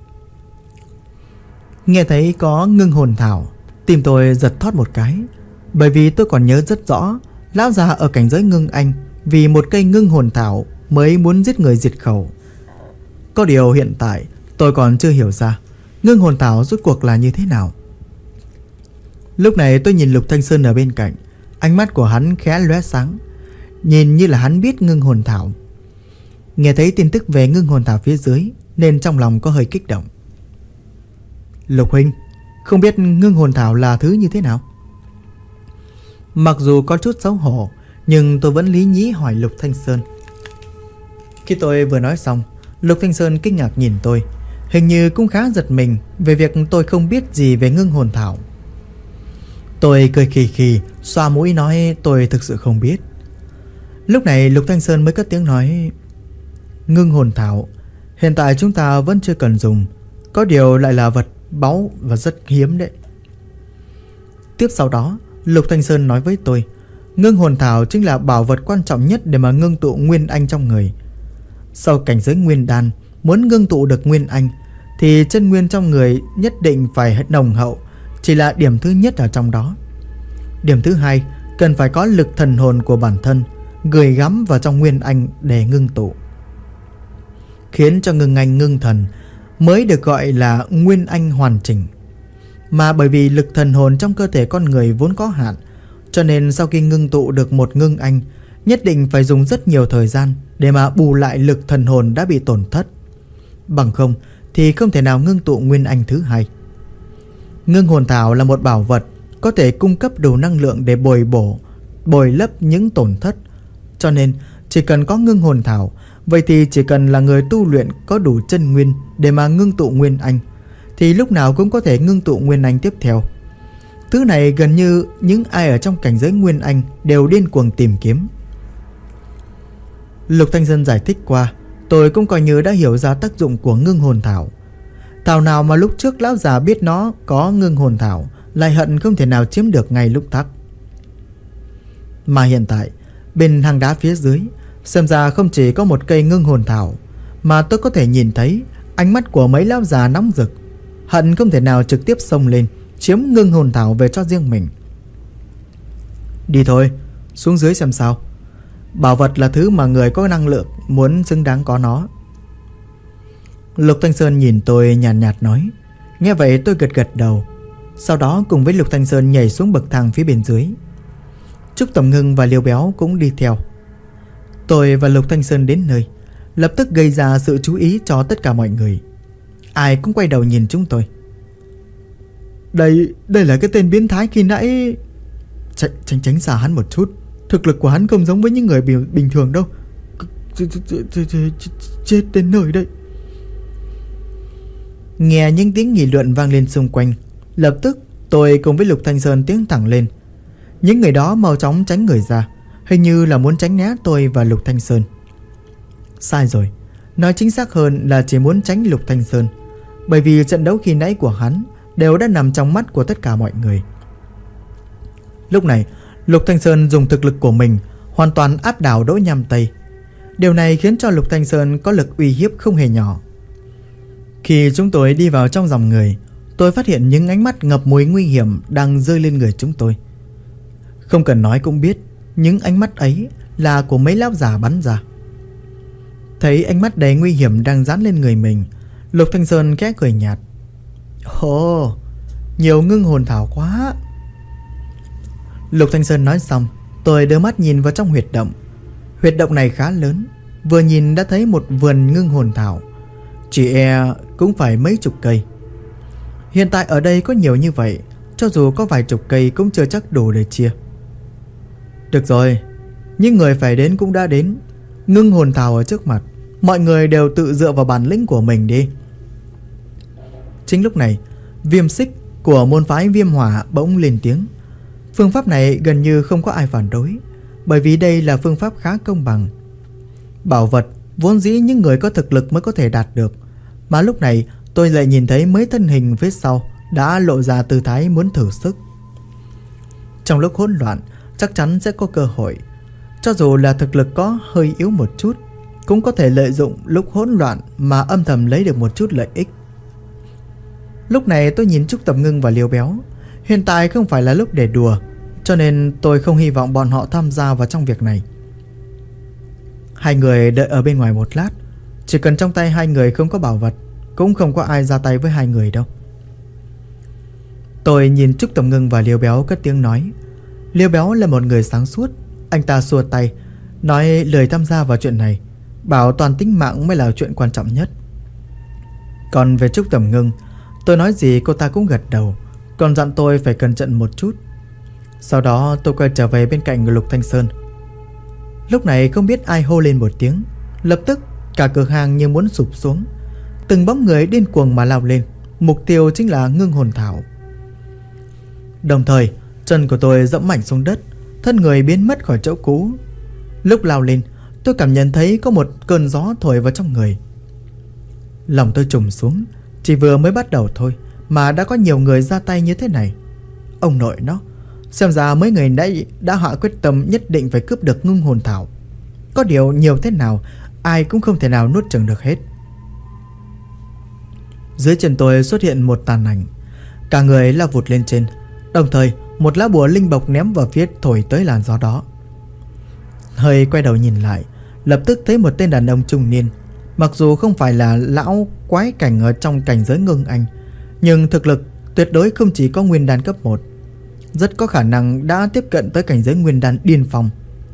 Nghe thấy có ngưng hồn thảo, tim tôi giật thót một cái. Bởi vì tôi còn nhớ rất rõ lão già ở cảnh giới ngưng anh vì một cây ngưng hồn thảo mới muốn giết người diệt khẩu. Có điều hiện tại tôi còn chưa hiểu ra ngưng hồn thảo rốt cuộc là như thế nào. Lúc này tôi nhìn Lục Thanh Sơn ở bên cạnh. Ánh mắt của hắn khẽ lóe sáng, nhìn như là hắn biết ngưng hồn thảo. Nghe thấy tin tức về ngưng hồn thảo phía dưới nên trong lòng có hơi kích động. Lục huynh, không biết ngưng hồn thảo là thứ như thế nào? Mặc dù có chút xấu hổ, nhưng tôi vẫn lý nhí hỏi Lục Thanh Sơn. Khi tôi vừa nói xong, Lục Thanh Sơn kinh ngạc nhìn tôi, hình như cũng khá giật mình về việc tôi không biết gì về ngưng hồn thảo. Tôi cười khì khì, xoa mũi nói tôi thực sự không biết. Lúc này Lục Thanh Sơn mới cất tiếng nói: ngưng hồn thảo hiện tại chúng ta vẫn chưa cần dùng, có điều lại là vật báu và rất hiếm đấy. Tiếp sau đó Lục Thanh Sơn nói với tôi, ngưng hồn thảo chính là bảo vật quan trọng nhất để mà ngưng tụ nguyên anh trong người. Sau cảnh giới nguyên đan, muốn ngưng tụ được nguyên anh thì chân nguyên trong người nhất định phải nồng hậu, chỉ là điểm thứ nhất ở trong đó. Điểm thứ hai, cần phải có lực thần hồn của bản thân gửi gắm vào trong nguyên anh để ngưng tụ, khiến cho ngưng anh ngưng thần mới được gọi là nguyên anh hoàn chỉnh. Mà bởi vì lực thần hồn trong cơ thể con người vốn có hạn, cho nên sau khi ngưng tụ được một ngưng anh, nhất định phải dùng rất nhiều thời gian để mà bù lại lực thần hồn đã bị tổn thất. Bằng không thì không thể nào ngưng tụ nguyên anh thứ hai. Ngưng hồn thảo là một bảo vật có thể cung cấp đủ năng lượng để bồi lấp những tổn thất. Cho nên chỉ cần có ngưng hồn thảo, vậy thì chỉ cần là người tu luyện có đủ chân nguyên để mà ngưng tụ nguyên anh, thì lúc nào cũng có thể ngưng tụ nguyên anh tiếp theo. Thứ này gần như những ai ở trong cảnh giới nguyên anh đều điên cuồng tìm kiếm. Lục Thanh Sơn giải thích qua, tôi cũng coi như đã hiểu ra tác dụng của ngưng hồn thảo. Thảo nào mà lúc trước lão già biết nó có ngưng hồn thảo lại hận không thể nào chiếm được ngay lúc tắc. Mà hiện tại bên hang đá phía dưới xem ra không chỉ có một cây ngưng hồn thảo, mà tôi có thể nhìn thấy ánh mắt của mấy lão già nóng rực, hận không thể nào trực tiếp xông lên chiếm ngưng hồn thảo về cho riêng mình. Đi thôi, xuống dưới xem sao. Bảo vật là thứ mà người có năng lượng muốn xứng đáng có nó. Lục Thanh Sơn nhìn tôi nhàn nhạt nói. Nghe vậy tôi gật gật đầu. Sau đó cùng với Lục Thanh Sơn nhảy xuống bậc thang phía bên dưới. Trúc Tầm Ngưng và Liêu Béo cũng đi theo. Tôi và Lục Thanh Sơn đến nơi, lập tức gây ra sự chú ý cho tất cả mọi người. Ai cũng quay đầu nhìn chúng tôi. Đây là cái tên biến thái khi nãy. Tránh xa hắn một chút. Thực lực của hắn không giống với những người bình thường đâu. Chết đến nơi đây. Nghe những tiếng nghị luận vang lên xung quanh, lập tức tôi cùng với Lục Thanh Sơn tiến thẳng lên. Những người đó mau chóng tránh người ra, hình như là muốn tránh né tôi và Lục Thanh Sơn. Sai rồi, nói chính xác hơn là chỉ muốn tránh Lục Thanh Sơn, bởi vì trận đấu khi nãy của hắn đều đã nằm trong mắt của tất cả mọi người. Lúc này Lục Thanh Sơn dùng thực lực của mình hoàn toàn áp đảo Đỗ Nham Tây. Điều này khiến cho Lục Thanh Sơn có lực uy hiếp không hề nhỏ. Khi chúng tôi đi vào trong dòng người, tôi phát hiện những ánh mắt ngập mùi nguy hiểm đang rơi lên người chúng tôi. Không cần nói cũng biết, những ánh mắt ấy là của mấy lão già bắn ra. Thấy ánh mắt đầy nguy hiểm đang dán lên người mình, Lục Thanh Sơn khẽ cười nhạt. Ồ, nhiều ngưng hồn thảo quá. Lục Thanh Sơn nói xong, tôi đưa mắt nhìn vào trong huyệt động. Huyệt động này khá lớn, vừa nhìn đã thấy một vườn ngưng hồn thảo, chỉ cũng phải mấy chục cây. Hiện tại ở đây có nhiều như vậy, cho dù có vài chục cây cũng chưa chắc đủ để chia. Được rồi, những người phải đến cũng đã đến. Ngưng hồn thảo ở trước mặt, mọi người đều tự dựa vào bản lĩnh của mình đi. Chính lúc này, Viêm Xích của môn phái Viêm Hỏa bỗng lên tiếng. Phương pháp này gần như không có ai phản đối, bởi vì đây là phương pháp khá công bằng. Bảo vật vốn dĩ những người có thực lực mới có thể đạt được, mà lúc này tôi lại nhìn thấy mấy thân hình phía sau đã lộ ra tư thái muốn thử sức. Trong lúc hỗn loạn chắc chắn sẽ có cơ hội. Cho dù là thực lực có hơi yếu một chút, cũng có thể lợi dụng lúc hỗn loạn mà âm thầm lấy được một chút lợi ích. Lúc này tôi nhìn Trúc Tầm Ngưng và Liêu Béo. Hiện tại không phải là lúc để đùa, cho nên tôi không hy vọng bọn họ tham gia vào trong việc này. Hai người đợi ở bên ngoài một lát. Chỉ cần trong tay hai người không có bảo vật, cũng không có ai ra tay với hai người đâu. Tôi nhìn Trúc Tầm Ngưng và Liêu Béo cất tiếng nói. Liêu Béo là một người sáng suốt. Anh ta xua tay, nói lười tham gia vào chuyện này, bảo toàn tính mạng mới là chuyện quan trọng nhất. Còn về Trúc Tầm Ngưng, tôi nói gì cô ta cũng gật đầu, còn dặn tôi phải cẩn thận một chút. Sau đó tôi quay trở về bên cạnh Lục Thanh Sơn. Lúc này không biết ai hô lên một tiếng, lập tức cả cửa hàng như muốn sụp xuống. Từng bóng người điên cuồng mà lao lên, mục tiêu chính là ngưng hồn thảo. Đồng thời chân của tôi dẫm mạnh xuống đất, thân người biến mất khỏi chỗ cũ. Lúc lao lên, tôi cảm nhận thấy có một cơn gió thổi vào trong người. Lòng tôi trùng xuống. Chỉ vừa mới bắt đầu thôi mà đã có nhiều người ra tay như thế này. Ông nội nó, xem ra mấy người đã hạ quyết tâm nhất định phải cướp được ngưng hồn thảo. Có điều nhiều thế nào, ai cũng không thể nào nuốt chửng được hết. Dưới chân tôi xuất hiện một tàn ảnh, cả người lao vụt lên trên. Đồng thời một lá bùa linh bộc ném vào phía thổi tới làn gió đó. Hơi quay đầu nhìn lại, lập tức thấy một tên đàn ông trung niên. Mặc dù không phải là lão quái cảnh ở trong cảnh giới ngưng anh, nhưng thực lực tuyệt đối không chỉ có nguyên đan cấp 1, rất có khả năng đã tiếp cận tới cảnh giới nguyên đan điên phong.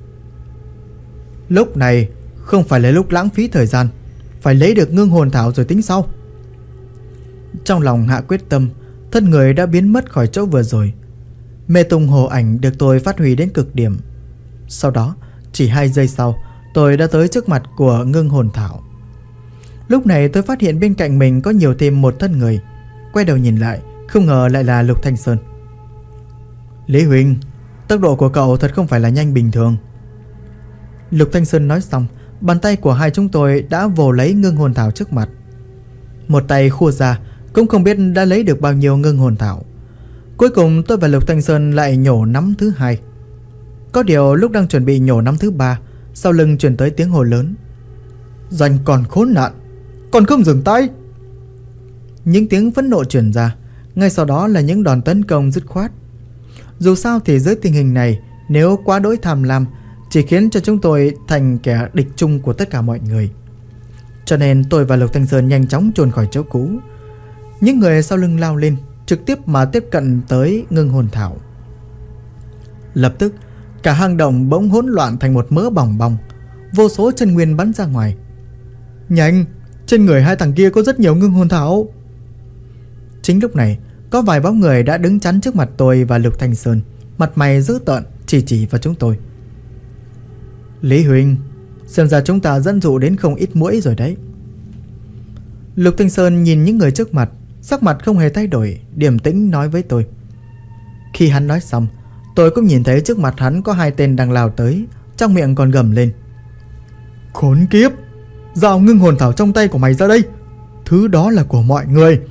Lúc này không phải là lúc lãng phí thời gian, phải lấy được ngưng hồn thảo rồi tính sau. Trong lòng hạ quyết tâm, thân người đã biến mất khỏi chỗ vừa rồi. Mê tung hồ ảnh được tôi phát huy đến cực điểm. Sau đó chỉ 2 giây sau, tôi đã tới trước mặt của ngưng hồn thảo. Lúc này tôi phát hiện bên cạnh mình có nhiều thêm một thân người. Quay đầu nhìn lại, không ngờ lại là Lục Thanh Sơn. Lý Huỳnh, tốc độ của cậu thật không phải là nhanh bình thường. Lục Thanh Sơn nói xong, bàn tay của hai chúng tôi đã vồ lấy ngưng hồn thảo trước mặt. Một tay khua ra, cũng không biết đã lấy được bao nhiêu ngưng hồn thảo. Cuối cùng tôi và Lục Thanh Sơn lại nhổ nắm thứ 2. Có điều lúc đang chuẩn bị nhổ nắm thứ 3, sau lưng truyền tới tiếng hô lớn. Danh còn khốn nạn, còn không dừng tay. Những tiếng phẫn nộ truyền ra, ngay sau đó là những đòn tấn công dứt khoát. Dù sao thì dưới tình hình này, nếu quá đỗi tham lam, chỉ khiến cho chúng tôi thành kẻ địch chung của tất cả mọi người. Cho nên tôi và Lục Thanh Sơn nhanh chóng chồn khỏi chỗ cũ. Những người sau lưng lao lên, trực tiếp mà tiếp cận tới ngưng hồn thảo. Lập tức cả hang động bỗng hỗn loạn thành một mớ bòng bong, vô số chân nguyên bắn ra ngoài. Nhanh, trên người hai thằng kia có rất nhiều ngưng hồn thảo. Chính lúc này, có vài bóng người đã đứng chắn trước mặt tôi và Lục Thanh Sơn, mặt mày dữ tợn chỉ vào chúng tôi. Lý huynh, xem ra chúng ta dẫn dụ đến không ít muỗi rồi đấy. Lục Thanh Sơn nhìn những người trước mặt, sắc mặt không hề thay đổi, điềm tĩnh nói với tôi. Khi hắn nói xong, tôi cũng nhìn thấy trước mặt hắn có hai tên đang lao tới, trong miệng còn gầm lên. Khốn kiếp, giao ngưng hồn thảo trong tay của mày ra đây, thứ đó là của mọi người.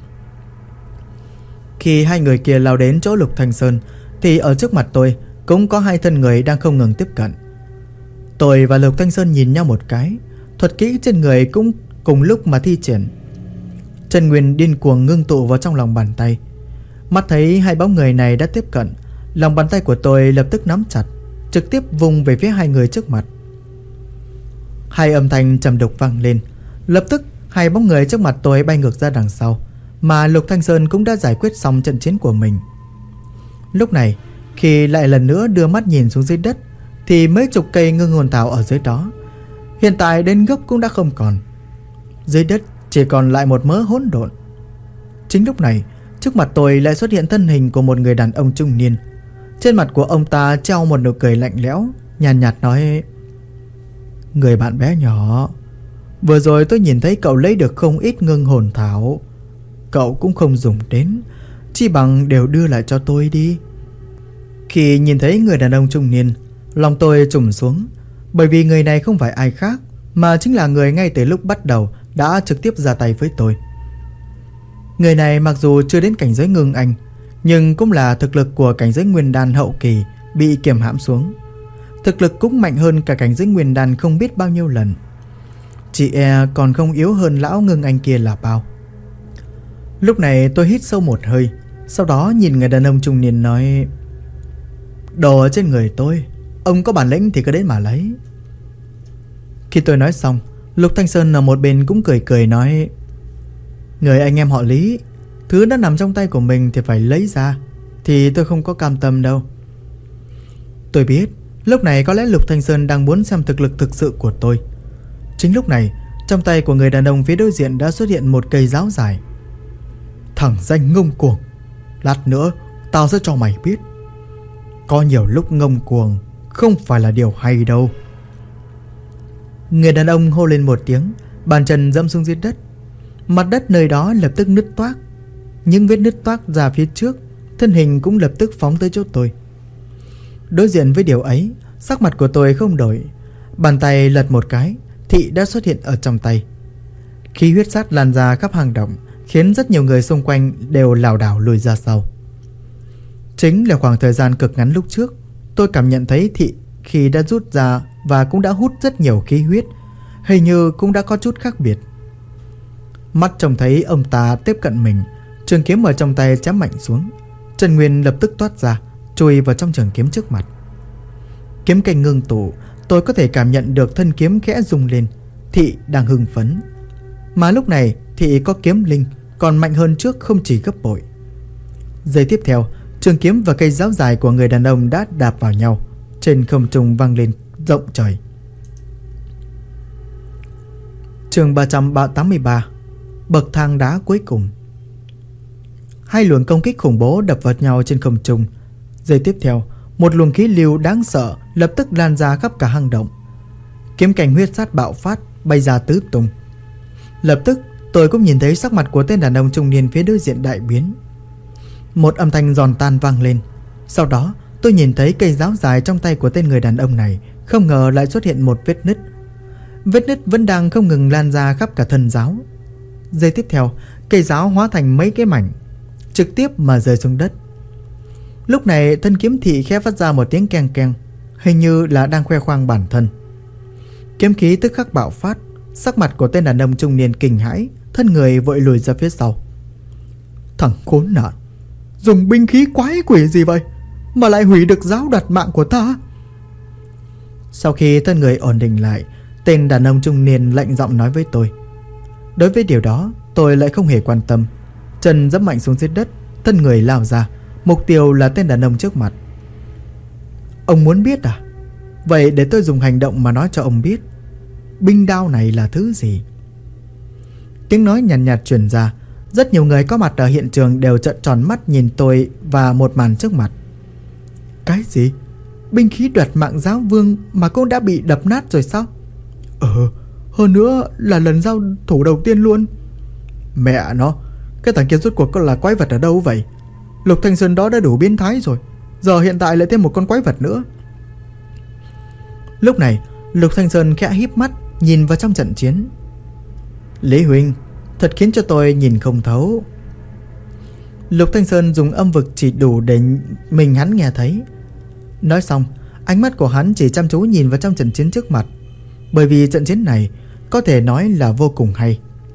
Khi hai người kia lao đến chỗ Lục Thanh Sơn, thì ở trước mặt tôi cũng có hai thân người đang không ngừng tiếp cận. Tôi và Lục Thanh Sơn nhìn nhau một cái, thuật kỹ trên người cũng cùng lúc mà thi triển. Chân nguyên điên cuồng ngưng tụ vào trong lòng bàn tay. Mắt thấy hai bóng người này đã tiếp cận, lòng bàn tay của tôi lập tức nắm chặt, trực tiếp vung về phía hai người trước mặt. Hai âm thanh trầm đục vang lên, lập tức hai bóng người trước mặt tôi bay ngược ra đằng sau, mà Lục Thanh Sơn cũng đã giải quyết xong trận chiến của mình. Lúc này, khi lại lần nữa đưa mắt nhìn xuống dưới đất, thì mấy chục cây ngưng hồn thảo ở dưới đó hiện tại đến gốc cũng đã không còn. Dưới đất chỉ còn lại một mớ hỗn độn. Chính lúc này, trước mặt tôi lại xuất hiện thân hình của một người đàn ông trung niên. Trên mặt của ông ta treo một nụ cười lạnh lẽo, nhàn nhạt nói: Người bạn bé nhỏ, vừa rồi tôi nhìn thấy cậu lấy được không ít ngưng hồn thảo, cậu cũng không dùng đến, chi bằng đều đưa lại cho tôi đi. Khi nhìn thấy người đàn ông trung niên, lòng tôi trùng xuống, bởi vì người này không phải ai khác, mà chính là người ngay từ lúc bắt đầu đã trực tiếp ra tay với tôi. Người này mặc dù chưa đến cảnh giới ngưng anh, nhưng cũng là thực lực của cảnh giới nguyên đan hậu kỳ bị kiềm hãm xuống. Thực lực cũng mạnh hơn cả cảnh giới nguyên đan không biết bao nhiêu lần. Chị e còn không yếu hơn lão ngưng anh kia là bao. Lúc này tôi hít sâu một hơi, sau đó nhìn người đàn ông trung niên nói: Đồ ở trên người tôi, ông có bản lĩnh thì cứ đến mà lấy. Khi tôi nói xong, Lục Thanh Sơn ở một bên cũng cười cười nói: Người anh em họ Lý, thứ đã nằm trong tay của mình thì phải lấy ra, thì tôi không có cam tâm đâu. Tôi biết lúc này có lẽ Lục Thanh Sơn đang muốn xem thực lực thực sự của tôi. Chính lúc này, trong tay của người đàn ông phía đối diện đã xuất hiện một cây giáo dài. Thằng danh ngông cuồng, lát nữa tao sẽ cho mày biết, có nhiều lúc ngông cuồng không phải là điều hay đâu. Người đàn ông hô lên một tiếng, bàn chân dẫm xuống dưới đất. Mặt đất nơi đó lập tức nứt toác. Những vết nứt toác ra phía trước, thân hình cũng lập tức phóng tới chỗ tôi. Đối diện với điều ấy, sắc mặt của tôi không đổi. Bàn tay lật một cái, thị đã xuất hiện ở trong tay. Khí huyết sát lan ra khắp hang động, khiến rất nhiều người xung quanh đều lảo đảo lùi ra sau. Chính là khoảng thời gian cực ngắn lúc trước, tôi cảm nhận thấy thị khi đã rút ra và cũng đã hút rất nhiều khí huyết, hình như cũng đã có chút khác biệt. Mắt trông thấy ông ta tiếp cận mình, trường kiếm ở trong tay chém mạnh xuống. Trần Nguyên lập tức toát ra, chui vào trong trường kiếm trước mặt. Kiếm canh ngưng tụ, tôi có thể cảm nhận được thân kiếm khẽ rung lên. Thị đang hưng phấn. Mà lúc này thị có kiếm linh, còn mạnh hơn trước không chỉ gấp bội. Giây tiếp theo, trường kiếm và cây giáo dài của người đàn ông đã đạp vào nhau, trên không trung vang lên rộng trời. Chương 383, bậc thang đá cuối cùng. Hai luồng công kích khủng bố đập vào nhau trên không trung. Giây tiếp theo, một luồng khí lưu đáng sợ lập tức lan ra khắp cả hang động. Kiếm cảnh huyết sát bạo phát, bay ra tứ tung. Lập tức tôi cũng nhìn thấy sắc mặt của tên đàn ông trung niên phía đối diện đại biến. Một âm thanh giòn tan vang lên. Sau đó tôi nhìn thấy cây giáo dài trong tay của tên người đàn ông này không ngờ lại xuất hiện một vết nứt. Vết nứt vẫn đang không ngừng lan ra khắp cả thân giáo. Giây tiếp theo, cây giáo hóa thành mấy cái mảnh, trực tiếp mà rơi xuống đất. Lúc này thân kiếm thị khẽ phát ra một tiếng keng keng, hình như là đang khoe khoang bản thân. Kiếm khí tức khắc bạo phát. Sắc mặt của tên đàn ông trung niên kinh hãi, thân người vội lùi ra phía sau. Thằng khốn nạn, dùng binh khí quái quỷ gì vậy mà lại hủy được giáo đoạt mạng của ta? Sau khi thân người ổn định lại, tên đàn ông trung niên lạnh giọng nói với tôi. Đối với điều đó tôi lại không hề quan tâm. Chân giẫm mạnh xuống dưới đất, thân người lao ra, mục tiêu là tên đàn ông trước mặt. Ông muốn biết à? Vậy để tôi dùng hành động mà nói cho ông biết binh đao này là thứ gì. Tiếng nói nhàn nhạt truyền ra. Rất nhiều người có mặt ở hiện trường đều trợn tròn mắt nhìn tôi và một màn trước mặt. Cái gì? Binh khí đoạt mạng giáo vương mà cũng đã bị đập nát rồi sao? Hơn nữa là lần giao thủ đầu tiên luôn. Mẹ nó, cái thằng kia rốt cuộc là quái vật ở đâu vậy? Lục Thanh Sơn đó đã đủ biến thái rồi, giờ hiện tại lại thêm một con quái vật nữa. Lúc này Lục Thanh Sơn khẽ híp mắt nhìn vào trong trận chiến. Lý huynh, thật khiến cho tôi nhìn không thấu. Lục Thanh Sơn dùng âm vực chỉ đủ để mình hắn nghe thấy. Nói xong, ánh mắt của hắn chỉ chăm chú nhìn vào trong trận chiến trước mặt, bởi vì trận chiến này có thể nói là vô cùng hay.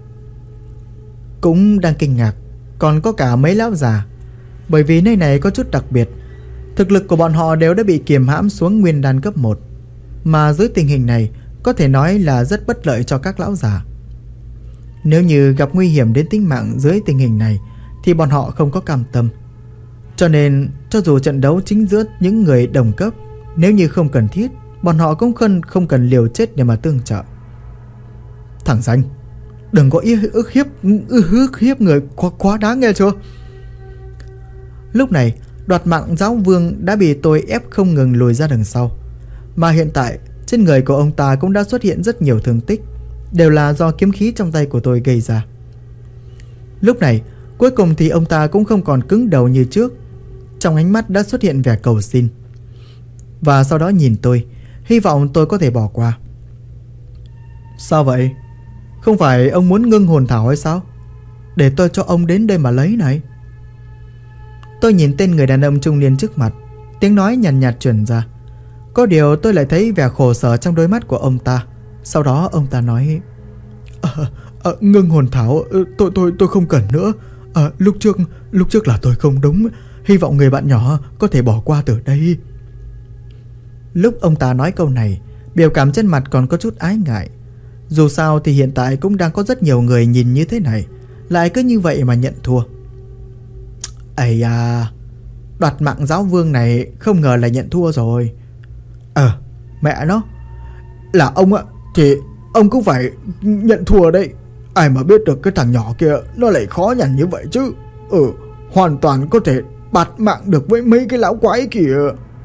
Cũng đang kinh ngạc, còn có cả mấy lão già, bởi vì nơi này có chút đặc biệt. Thực lực của bọn họ đều đã bị kiềm hãm xuống nguyên đan cấp 1, mà dưới tình hình này có thể nói là rất bất lợi cho các lão già. Nếu như gặp nguy hiểm đến tính mạng dưới tình hình này thì bọn họ không có cam tâm. Cho nên cho dù trận đấu chính giữa những người đồng cấp, nếu như không cần thiết, bọn họ cũng không cần liều chết để mà tương trợ. Thằng danh, đừng có ức hiếp người quá đáng nghe chưa? Lúc này đoạt mạng giáo vương đã bị tôi ép không ngừng lùi ra đằng sau, mà hiện tại trên người của ông ta cũng đã xuất hiện rất nhiều thương tích, đều là do kiếm khí trong tay của tôi gây ra. Lúc này cuối cùng thì ông ta cũng không còn cứng đầu như trước, trong ánh mắt đã xuất hiện vẻ cầu xin, và sau đó nhìn tôi, hy vọng tôi có thể bỏ qua. Sao vậy? Không phải ông muốn ngưng hồn thảo hay sao? Để tôi cho ông đến đây mà lấy này. Tôi nhìn tên người đàn ông trung niên trước mặt, tiếng nói nhàn nhạt truyền ra. Có điều tôi lại thấy vẻ khổ sở trong đôi mắt của ông ta. Sau đó ông ta nói: ngưng hồn thảo tôi không cần nữa. Lúc trước là tôi không đúng, hy vọng người bạn nhỏ có thể bỏ qua từ đây. Lúc ông ta nói câu này, biểu cảm trên mặt còn có chút ái ngại. Dù sao thì hiện tại cũng đang có rất nhiều người nhìn như thế này, lại cứ như vậy mà nhận thua. Ây da, đoạt mạng giáo vương này không ngờ là nhận thua rồi. Mẹ nó, là ông ạ, thì ông cũng phải nhận thua đấy. Ai mà biết được cái thằng nhỏ kia nó lại khó nhằn như vậy chứ. Hoàn toàn có thể bạt mạng được với mấy cái lão quái kìa.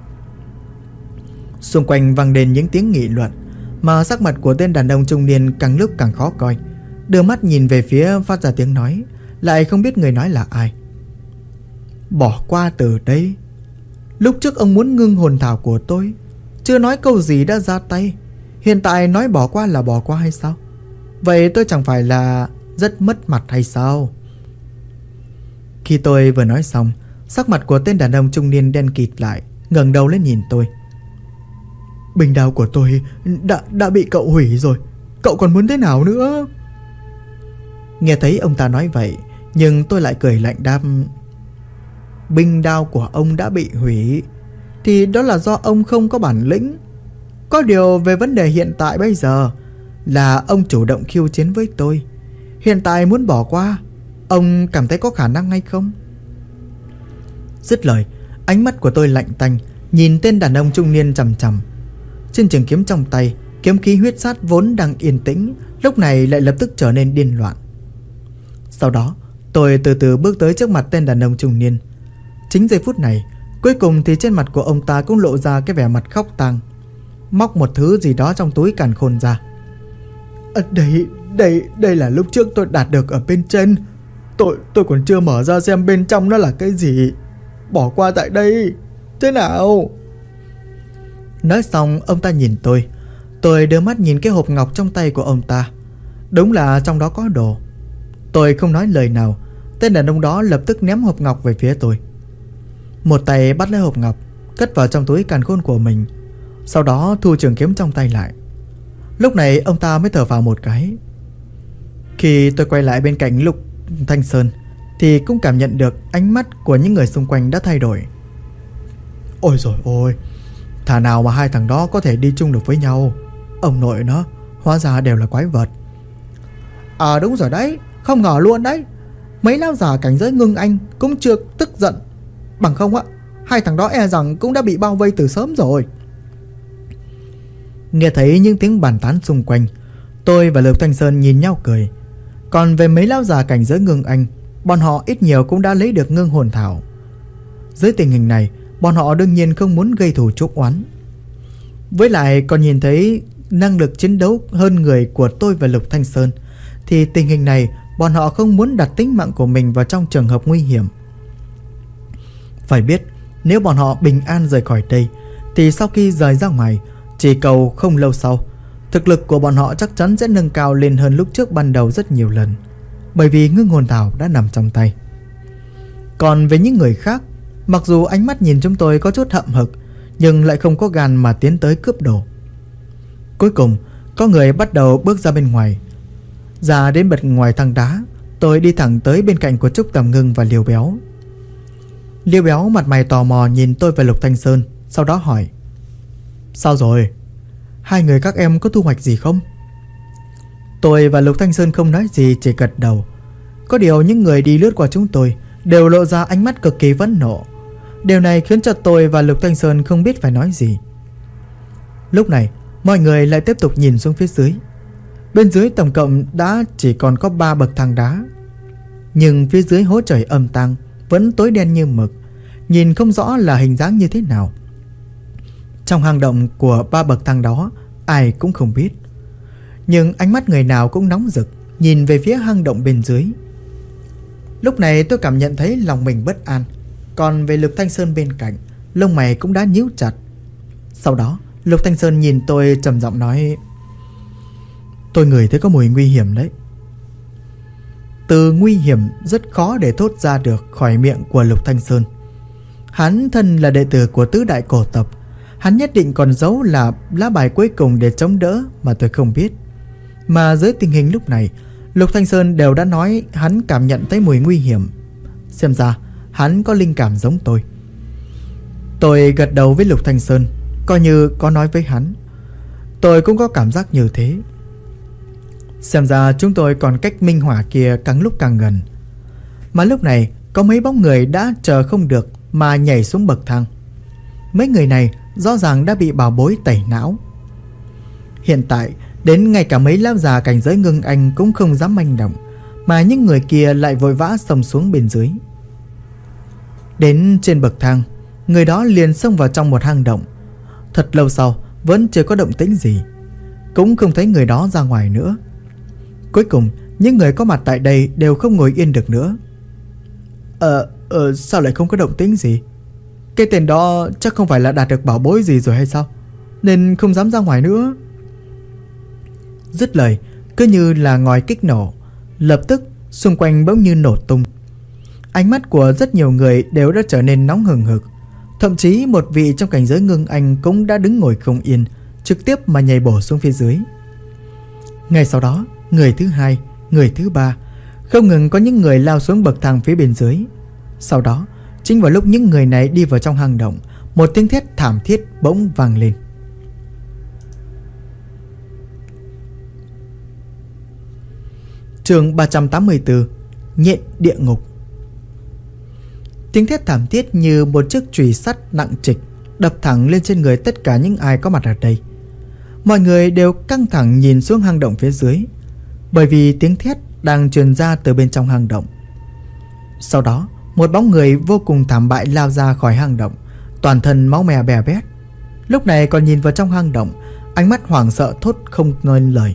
Xung quanh vang lên những tiếng nghị luận, mà sắc mặt của tên đàn ông trung niên càng lúc càng khó coi, đưa mắt nhìn về phía phát ra tiếng nói, lại không biết người nói là ai. Bỏ qua từ đây? Lúc trước ông muốn ngưng hồn thảo của tôi, chưa nói câu gì đã ra tay, hiện tại nói bỏ qua là bỏ qua hay sao? Vậy tôi chẳng phải là rất mất mặt hay sao? Khi tôi vừa nói xong, sắc mặt của tên đàn ông trung niên đen kịt lại, ngẩng đầu lên nhìn tôi. Bình đao của tôi đã bị cậu hủy rồi, cậu còn muốn thế nào nữa? Nghe thấy ông ta nói vậy, nhưng tôi lại cười lạnh đáp: binh đao của ông đã bị hủy thì đó là do ông không có bản lĩnh. Có điều về vấn đề hiện tại bây giờ là ông chủ động khiêu chiến với tôi, hiện tại muốn bỏ qua, ông cảm thấy có khả năng hay không? Dứt lời, ánh mắt của tôi lạnh tanh nhìn tên đàn ông trung niên chằm chằm. Trên trường kiếm trong tay, kiếm khí huyết sát vốn đang yên tĩnh, lúc này lại lập tức trở nên điên loạn. Sau đó tôi từ từ bước tới trước mặt tên đàn ông trung niên. Chính giây phút này, cuối cùng thì trên mặt của ông ta cũng lộ ra cái vẻ mặt khóc tang, móc một thứ gì đó trong túi càn khôn ra. Đây là lúc trước tôi đạt được ở bên trên. Tôi còn chưa mở ra xem bên trong nó là cái gì. Bỏ qua tại đây, thế nào? Nói xong ông ta nhìn tôi đưa mắt nhìn cái hộp ngọc trong tay của ông ta. Đúng là trong đó có đồ. Tôi không nói lời nào, tên đàn ông đó lập tức ném hộp ngọc về phía tôi. Một tay bắt lấy hộp ngọc, cất vào trong túi càn khôn của mình, sau đó thu trường kiếm trong tay lại. Lúc này ông ta mới thở phào một cái. Khi tôi quay lại bên cạnh Lục Thanh Sơn thì cũng cảm nhận được ánh mắt của những người xung quanh đã thay đổi. Ôi dồi ôi, thà nào mà hai thằng đó có thể đi chung được với nhau. Ông nội nó, hóa ra đều là quái vật. Đúng rồi đấy, không ngờ luôn đấy. Mấy lão già cảnh giới ngưng anh cũng chưa tức giận. Bằng không á, hai thằng đó e rằng cũng đã bị bao vây từ sớm rồi. Nghe thấy những tiếng bàn tán xung quanh, tôi và Lục Thanh Sơn nhìn nhau cười. Còn về mấy lão già cảnh giới ngưng anh, bọn họ ít nhiều cũng đã lấy được ngưng hồn thảo. Dưới tình hình này, bọn họ đương nhiên không muốn gây thù chuốc oán. Với lại còn nhìn thấy năng lực chiến đấu hơn người của tôi và Lục Thanh Sơn, thì tình hình này bọn họ không muốn đặt tính mạng của mình vào trong trường hợp nguy hiểm. Phải biết, nếu bọn họ bình an rời khỏi đây, thì sau khi rời ra ngoài, chỉ cầu không lâu sau, thực lực của bọn họ chắc chắn sẽ nâng cao lên hơn lúc trước ban đầu rất nhiều lần, bởi vì ngưng hồn thảo đã nằm trong tay. Còn với những người khác, mặc dù ánh mắt nhìn chúng tôi có chút hậm hực, nhưng lại không có gan mà tiến tới cướp đồ. Cuối cùng, có người bắt đầu bước ra bên ngoài. Ra đến bật ngoài thang đá, tôi đi thẳng tới bên cạnh của Trúc Tầm Ngưng và Liêu Béo. Liêu Béo mặt mày tò mò nhìn tôi và Lục Thanh Sơn, sau đó hỏi: sao rồi? Hai người các em có thu hoạch gì không? Tôi và Lục Thanh Sơn không nói gì, chỉ gật đầu. Có điều những người đi lướt qua chúng tôi đều lộ ra ánh mắt cực kỳ phẫn nộ. Điều này khiến cho tôi và Lục Thanh Sơn không biết phải nói gì. Lúc này, mọi người lại tiếp tục nhìn xuống phía dưới. Bên dưới tổng cộng đã chỉ còn có 3 bậc thang đá, nhưng phía dưới hố trời âm tang vẫn tối đen như mực, nhìn không rõ là hình dáng như thế nào. Trong hang động của 3 bậc thang đó, ai cũng không biết, nhưng ánh mắt người nào cũng nóng rực nhìn về phía hang động bên dưới. Lúc này tôi cảm nhận thấy lòng mình bất an. Còn về Lục Thanh Sơn bên cạnh, lông mày cũng đã nhíu chặt. Sau đó Lục Thanh Sơn nhìn tôi trầm giọng nói: tôi ngửi thấy có mùi nguy hiểm đấy. Từ nguy hiểm rất khó để thốt ra được khỏi miệng của Lục Thanh Sơn. Hắn thân là đệ tử của tứ đại cổ tập, hắn nhất định còn giấu là lá bài cuối cùng để chống đỡ mà tôi không biết. Mà dưới tình hình lúc này, Lục Thanh Sơn đều đã nói hắn cảm nhận thấy mùi nguy hiểm. Xem ra hắn có linh cảm giống tôi. Tôi gật đầu với Lục Thanh Sơn, coi như có nói với hắn. Tôi cũng có cảm giác như thế. Xem ra chúng tôi còn cách minh hỏa kia càng lúc càng gần. Mà lúc này có mấy bóng người đã chờ không được mà nhảy xuống bậc thang. Mấy người này rõ ràng đã bị bảo bối tẩy não. Hiện tại đến ngay cả mấy lão già cảnh giới ngưng anh cũng không dám manh động, mà những người kia lại vội vã xông xuống bên dưới. Đến trên bậc thang, người đó liền xông vào trong một hang động. Thật lâu sau vẫn chưa có động tĩnh gì, cũng không thấy người đó ra ngoài nữa. Cuối cùng những người có mặt tại đây đều không ngồi yên được nữa. Sao lại không có động tĩnh gì? Cái tên đó chắc không phải là đạt được bảo bối gì rồi hay sao, nên không dám ra ngoài nữa. Dứt lời, cứ như là ngòi kích nổ, lập tức xung quanh bỗng như nổ tung. Ánh mắt của rất nhiều người đều đã trở nên nóng hừng hực. Thậm chí một vị trong cảnh giới ngưng anh cũng đã đứng ngồi không yên, trực tiếp mà nhảy bổ xuống phía dưới. Ngay sau đó, người thứ hai, người thứ ba, không ngừng có những người lao xuống bậc thang phía bên dưới. Sau đó, chính vào lúc những người này đi vào trong hang động, một tiếng thét thảm thiết bỗng vang lên. Chương 384: Nhện địa ngục. Tiếng thét thảm thiết như một chiếc chùy sắt nặng trịch đập thẳng lên trên người tất cả những ai có mặt ở đây. Mọi người đều căng thẳng nhìn xuống hang động phía dưới, bởi vì tiếng thét đang truyền ra từ bên trong hang động. Sau đó, một bóng người vô cùng thảm bại lao ra khỏi hang động, toàn thân máu me bè bét. Lúc này còn nhìn vào trong hang động, ánh mắt hoảng sợ thốt không nên lời: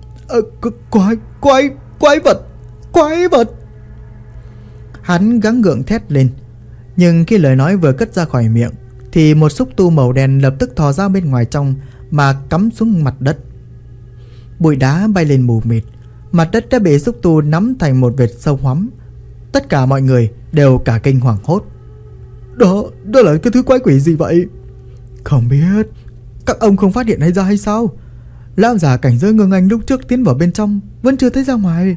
Quái vật! Hắn gắng gượng thét lên, nhưng khi lời nói vừa cất ra khỏi miệng thì một xúc tu màu đen lập tức thò ra bên ngoài trong mà cắm xuống mặt đất. Bụi đá bay lên mù mịt, mặt đất đã bị xúc tu nắm thành một vệt sâu hoắm. Tất cả mọi người đều cả kinh hoảng hốt. Đó là cái thứ quái quỷ gì vậy? Không biết, các ông không phát hiện hay ra hay sao? Lão già cảnh giới ngưng anh lúc trước tiến vào bên trong vẫn chưa thấy ra ngoài.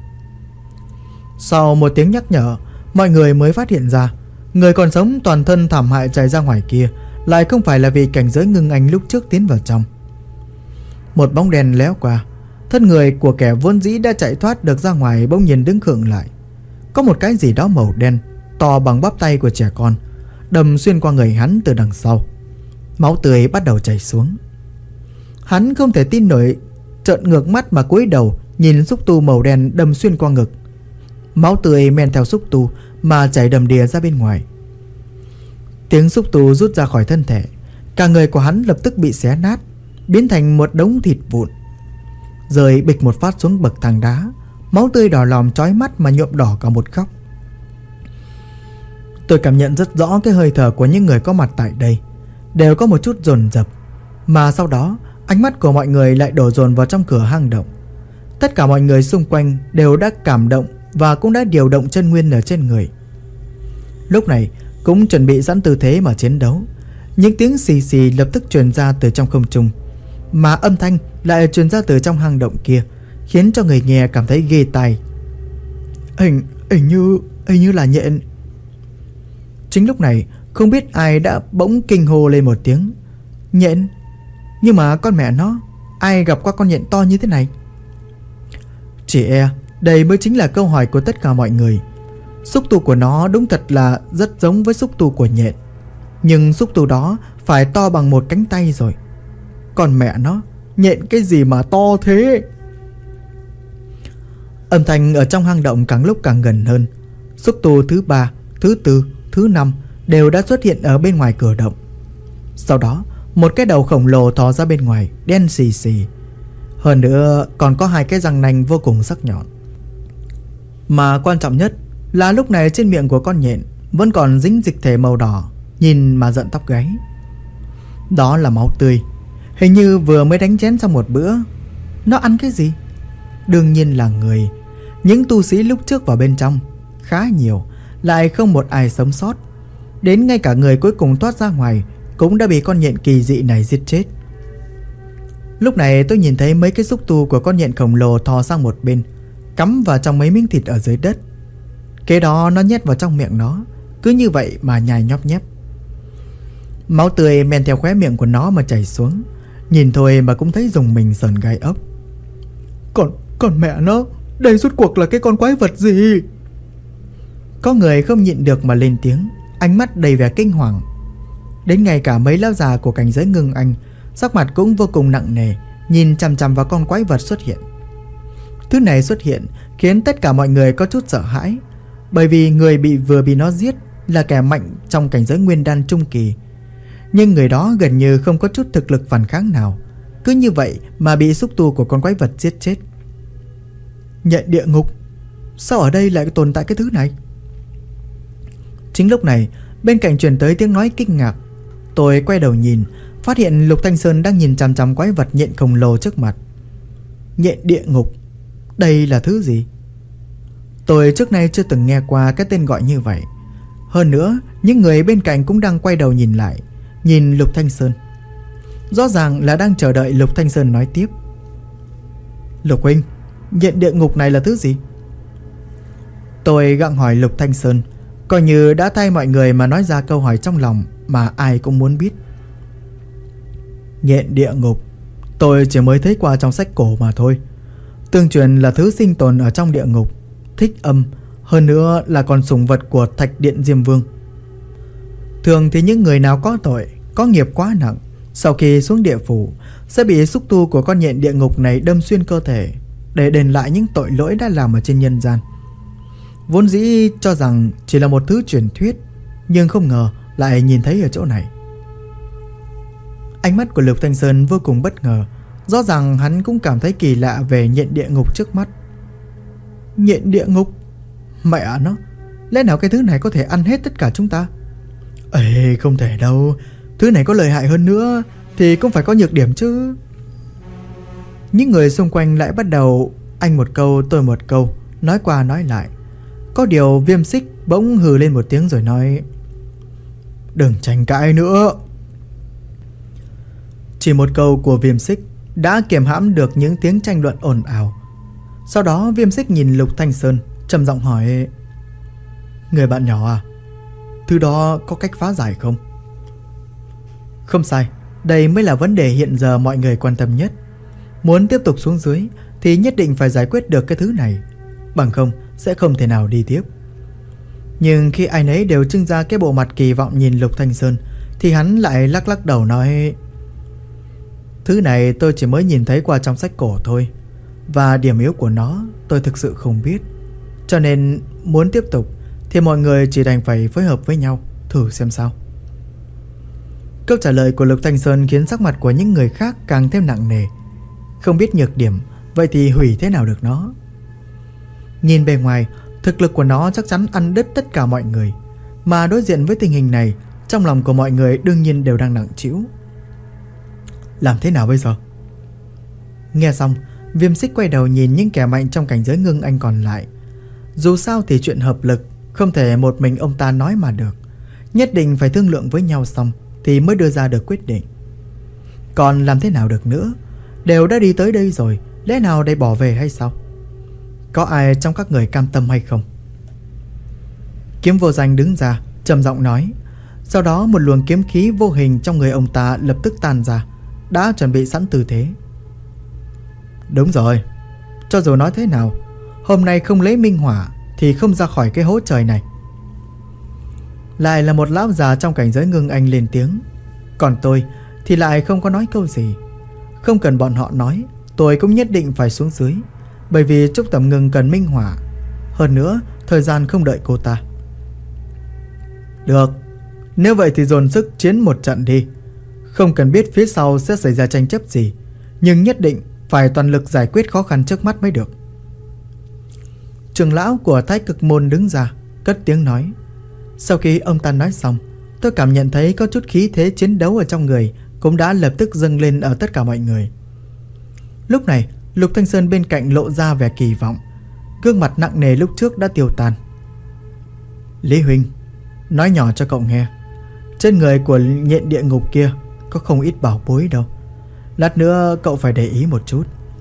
Sau một tiếng nhắc nhở, mọi người mới phát hiện ra người còn sống toàn thân thảm hại chạy ra ngoài kia lại không phải là vị cảnh giới ngưng anh lúc trước tiến vào trong. Một bóng đèn léo qua, thân người của kẻ vốn dĩ đã chạy thoát được ra ngoài bỗng nhiên đứng khựng lại. Có một cái gì đó màu đen to bằng bắp tay của trẻ con đâm xuyên qua người hắn từ đằng sau. Máu tươi bắt đầu chảy xuống. Hắn không thể tin nổi, trợn ngược mắt mà cúi đầu nhìn xúc tu màu đen đâm xuyên qua ngực. Máu tươi men theo xúc tu mà chảy đầm đìa ra bên ngoài. Tiếng xúc tu rút ra khỏi thân thể, cả người của hắn lập tức bị xé nát, biến thành một đống thịt vụn, rơi bịch một phát xuống bậc thang đá. Máu tươi đỏ lòm chói mắt mà nhuộm đỏ cả một góc. Tôi cảm nhận rất rõ cái hơi thở của những người có mặt tại đây đều có một chút dồn dập, mà sau đó ánh mắt của mọi người lại đổ dồn vào trong cửa hang động. Tất cả mọi người xung quanh đều đã cảm động và cũng đã điều động chân nguyên ở trên người. Lúc này cũng chuẩn bị sẵn tư thế mà chiến đấu. Những tiếng xì xì lập tức truyền ra từ trong không trung, mà âm thanh lại truyền ra từ trong hang động kia, khiến cho người nghe cảm thấy ghê tai. Hình như là nhện. Chính lúc này không biết ai đã bỗng kinh hô lên một tiếng. Nhện? Nhưng mà con mẹ nó, ai gặp qua con nhện to như thế này? Chỉ e đây mới chính là câu hỏi của tất cả mọi người. Xúc tu của nó đúng thật là rất giống với xúc tu của nhện, nhưng xúc tu đó phải to bằng một cánh tay rồi. Còn mẹ nó, nhện cái gì mà to thế? Âm thanh ở trong hang động càng lúc càng gần hơn. Xúc tu thứ 3, thứ 4, thứ 5 đều đã xuất hiện ở bên ngoài cửa động. Sau đó một cái đầu khổng lồ thò ra bên ngoài, đen xì xì. Hơn nữa còn có 2 cái răng nanh vô cùng sắc nhọn. Mà quan trọng nhất là lúc này trên miệng của con nhện vẫn còn dính dịch thể màu đỏ, nhìn mà giận tóc gáy. Đó là máu tươi, hình như vừa mới đánh chén xong một bữa. Nó ăn cái gì? Đương nhiên là người. Những tu sĩ lúc trước vào bên trong khá nhiều, lại không một ai sống sót. Đến ngay cả người cuối cùng thoát ra ngoài cũng đã bị con nhện kỳ dị này giết chết. Lúc này tôi nhìn thấy mấy cái xúc tu của con nhện khổng lồ thò sang một bên, cắm vào trong mấy miếng thịt ở dưới đất. Kế đó nó nhét vào trong miệng nó, cứ như vậy mà nhai nhóp nhép. Máu tươi men theo khóe miệng của nó mà chảy xuống. Nhìn thôi mà cũng thấy rùng mình sờn gai ốc. Còn mẹ nó, đây rốt cuộc là cái con quái vật gì? Có người không nhịn được mà lên tiếng, ánh mắt đầy vẻ kinh hoàng. Đến ngay cả mấy lão già của cảnh giới Ngưng Anh, sắc mặt cũng vô cùng nặng nề, nhìn chằm chằm vào con quái vật xuất hiện. Thứ này xuất hiện khiến tất cả mọi người có chút sợ hãi, bởi vì người vừa bị nó giết là kẻ mạnh trong cảnh giới Nguyên Đan trung kỳ, nhưng người đó gần như không có chút thực lực phản kháng nào, cứ như vậy mà bị xúc tu của con quái vật giết chết. Nhện địa ngục, sao ở đây lại tồn tại cái thứ này? Chính lúc này bên cạnh truyền tới tiếng nói kinh ngạc. Tôi quay đầu nhìn, phát hiện Lục Thanh Sơn đang nhìn chằm chằm quái vật nhện khổng lồ trước mặt. Nhện địa ngục, đây là thứ gì? Tôi trước nay chưa từng nghe qua cái tên gọi như vậy. Hơn nữa những người bên cạnh cũng đang quay đầu nhìn lại, nhìn Lục Thanh Sơn, rõ ràng là đang chờ đợi Lục Thanh Sơn nói tiếp. Lục huynh, nhện địa ngục này là thứ gì? Tôi gặng hỏi Lục Thanh Sơn, coi như đã thay mọi người mà nói ra câu hỏi trong lòng mà ai cũng muốn biết. Nhện địa ngục, tôi chỉ mới thấy qua trong sách cổ mà thôi. Tương truyền là thứ sinh tồn ở trong địa ngục, thích âm, hơn nữa là con sủng vật của Thạch Điện Diêm Vương. Thường thì những người nào có tội, có nghiệp quá nặng, sau khi xuống địa phủ sẽ bị xúc tu của con nhện địa ngục này đâm xuyên cơ thể để đền lại những tội lỗi đã làm ở trên nhân gian. Vốn dĩ cho rằng chỉ là một thứ truyền thuyết, nhưng không ngờ lại nhìn thấy ở chỗ này. Ánh mắt của Lục Thanh Sơn vô cùng bất ngờ. Rõ ràng hắn cũng cảm thấy kỳ lạ về nhện địa ngục trước mắt. Nhện địa ngục? Mẹ nó, lẽ nào cái thứ này có thể ăn hết tất cả chúng ta? Ê, không thể đâu. Thứ này có lợi hại hơn nữa thì cũng phải có nhược điểm chứ. Những người xung quanh lại bắt đầu anh một câu tôi một câu, nói qua nói lại. Có điều Viêm Xích bỗng hừ lên một tiếng rồi nói: đừng tranh cãi nữa. Chỉ một câu của Viêm Xích đã kiềm hãm được những tiếng tranh luận ồn ào. Sau đó Viêm Xích nhìn Lục Thanh Sơn, trầm giọng hỏi: người bạn nhỏ à, thứ đó có cách phá giải không? Không sai, đây mới là vấn đề hiện giờ mọi người quan tâm nhất. Muốn tiếp tục xuống dưới thì nhất định phải giải quyết được cái thứ này, bằng không sẽ không thể nào đi tiếp. Nhưng khi ai nấy đều trưng ra cái bộ mặt kỳ vọng nhìn Lục Thanh Sơn thì hắn lại lắc lắc đầu nói: thứ này tôi chỉ mới nhìn thấy qua trong sách cổ thôi. và điểm yếu của nó tôi thực sự không biết. Cho nên muốn tiếp tục thì mọi người chỉ đành phải phối hợp với nhau, thử xem sao. Câu trả lời của Lục Thanh Sơn khiến sắc mặt của những người khác càng thêm nặng nề. Không biết nhược điểm, vậy thì hủy thế nào được nó? Nhìn bề ngoài, thực lực của nó chắc chắn ăn đứt tất cả mọi người. Mà đối diện với tình hình này, trong lòng của mọi người đương nhiên đều đang nặng trĩu. Làm thế nào bây giờ? Nghe xong, Viêm Xích quay đầu nhìn những kẻ mạnh trong cảnh giới Ngưng Anh còn lại. Dù sao thì chuyện hợp lực không thể một mình ông ta nói mà được. Nhất định phải thương lượng với nhau xong thì mới đưa ra được quyết định. Còn làm thế nào được nữa? Đều đã đi tới đây rồi, lẽ nào để bỏ về hay sao? Có ai trong các người cam tâm hay không? Kiếm Vô Danh đứng ra, trầm giọng nói. Sau đó một luồng kiếm khí vô hình trong người ông ta lập tức tan ra, đã chuẩn bị sẵn tư thế. Đúng rồi, cho dù nói thế nào, hôm nay không lấy minh hỏa thì không ra khỏi cái hố trời này. Lại là một lão già trong cảnh giới Ngưng Anh lên tiếng. Còn tôi thì lại không có nói câu gì. Không cần bọn họ nói, tôi cũng nhất định phải xuống dưới, bởi vì Trúc Tầm Ngưng cần minh hỏa. Hơn nữa, thời gian không đợi cô ta. Được, nếu vậy thì dồn sức chiến một trận đi. Không cần biết phía sau sẽ xảy ra tranh chấp gì, nhưng nhất định phải toàn lực giải quyết khó khăn trước mắt mới được. Trưởng lão của Thái Cực Môn đứng ra, cất tiếng nói. Sau khi ông ta nói xong, tôi cảm nhận thấy có chút khí thế chiến đấu ở trong người cũng đã lập tức dâng lên ở tất cả mọi người. Lúc này, Lục Thanh Sơn bên cạnh lộ ra vẻ kỳ vọng. Gương mặt nặng nề lúc trước đã tiêu tan. Lý huynh, nói nhỏ cho cậu nghe, trên người của nhện địa ngục kia có không ít bảo bối đâu. Lát nữa cậu phải để ý một chút.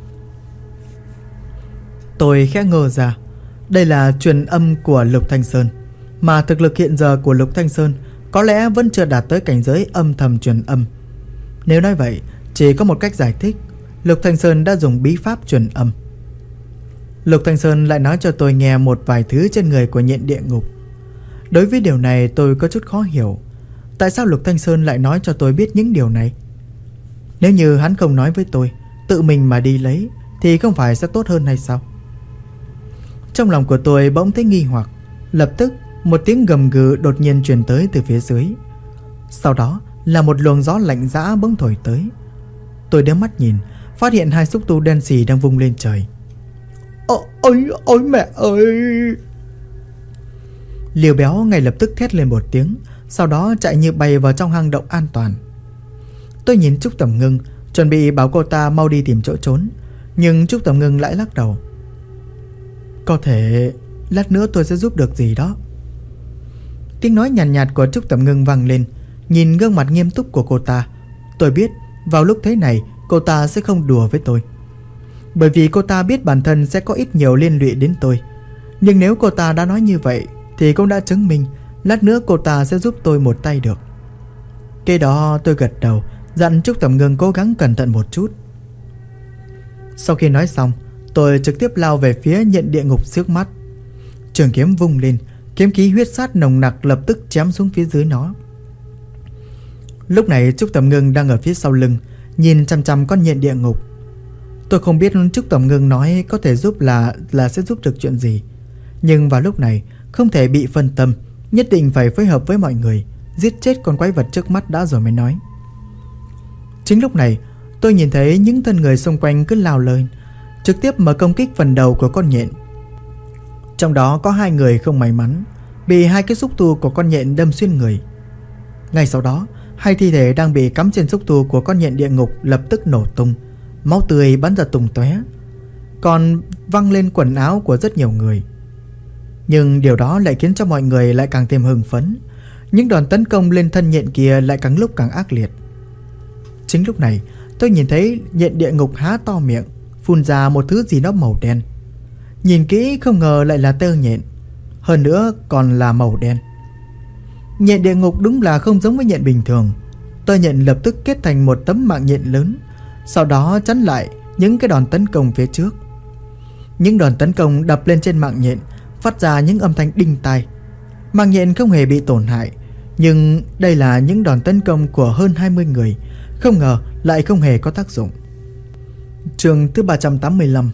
Tôi khẽ ngơ ra. Đây là truyền âm của Lục Thanh Sơn, mà thực lực hiện giờ của Lục Thanh Sơn có lẽ vẫn chưa đạt tới cảnh giới âm thầm truyền âm. Nếu nói vậy, chỉ có một cách giải thích. Lục Thanh Sơn đã dùng bí pháp truyền âm. Lục Thanh Sơn lại nói cho tôi nghe một vài thứ trên người của nhện địa ngục. Đối với điều này tôi có chút khó hiểu. Tại sao Lục Thanh Sơn lại nói cho tôi biết những điều này? Nếu như hắn không nói với tôi, tự mình mà đi lấy, thì không phải sẽ tốt hơn hay sao? Trong lòng của tôi bỗng thấy nghi hoặc. Lập tức một tiếng gầm gừ đột nhiên truyền tới từ phía dưới. Sau đó là một luồng gió lạnh rã bỗng thổi tới. Tôi đưa mắt nhìn, phát hiện hai xúc tu đen xì đang vung lên trời. Ôi mẹ ơi! Liều Béo ngay lập tức thét lên một tiếng, sau đó chạy như bay vào trong hang động an toàn. Tôi nhìn Trúc Tầm Ngưng, chuẩn bị bảo cô ta mau đi tìm chỗ trốn, nhưng Trúc Tầm Ngưng lại lắc đầu. Có thể lát nữa tôi sẽ giúp được gì đó. Tiếng nói nhàn nhạt của Trúc Tầm Ngưng vang lên. Nhìn gương mặt nghiêm túc của cô ta, tôi biết vào lúc thế này cô ta sẽ không đùa với tôi, bởi vì cô ta biết bản thân sẽ có ít nhiều liên lụy đến tôi. Nhưng nếu cô ta đã nói như vậy thì cũng đã chứng minh lát nữa cô ta sẽ giúp tôi một tay được. Cái đó tôi gật đầu, dặn Trúc Tầm Ngưng cố gắng cẩn thận một chút. Sau khi nói xong, tôi trực tiếp lao về phía nhện địa ngục trước mắt. Trường kiếm vung lên, kiếm khí huyết sát nồng nặc lập tức chém xuống phía dưới nó. Lúc này Trúc Tầm Ngưng đang ở phía sau lưng, nhìn chằm chằm con nhện địa ngục. Tôi không biết Trúc Tầm Ngưng nói có thể giúp là sẽ giúp được chuyện gì, nhưng vào lúc này không thể bị phân tâm, nhất định phải phối hợp với mọi người, giết chết con quái vật trước mắt đã rồi mới nói. Chính lúc này, tôi nhìn thấy những thân người xung quanh cứ lao lên, trực tiếp mở công kích phần đầu của con nhện. Trong đó có 2 người không may mắn, bị 2 cái xúc tu của con nhện đâm xuyên người. Ngay sau đó, 2 thi thể đang bị cắm trên xúc tu của con nhện địa ngục lập tức nổ tung, máu tươi bắn ra tung tóe, còn văng lên quần áo của rất nhiều người. Nhưng điều đó lại khiến cho mọi người lại càng thêm hưng phấn. Những đòn tấn công lên thân nhện kia lại càng lúc càng ác liệt. Chính lúc này, tôi nhìn thấy nhện địa ngục há to miệng, phun ra một thứ gì đó màu đen. Nhìn kỹ không ngờ lại là tơ nhện, hơn nữa còn là màu đen. Nhện địa ngục đúng là không giống với nhện bình thường. Tơ nhện lập tức kết thành một tấm mạng nhện lớn, sau đó chắn lại những cái đòn tấn công phía trước. Những đòn tấn công đập lên trên mạng nhện phát ra những âm thanh đinh tai. Mạng nhện không hề bị tổn hại, nhưng đây là những đòn tấn công của hơn 20 người, không ngờ lại không hề có tác dụng. Chương thứ 385,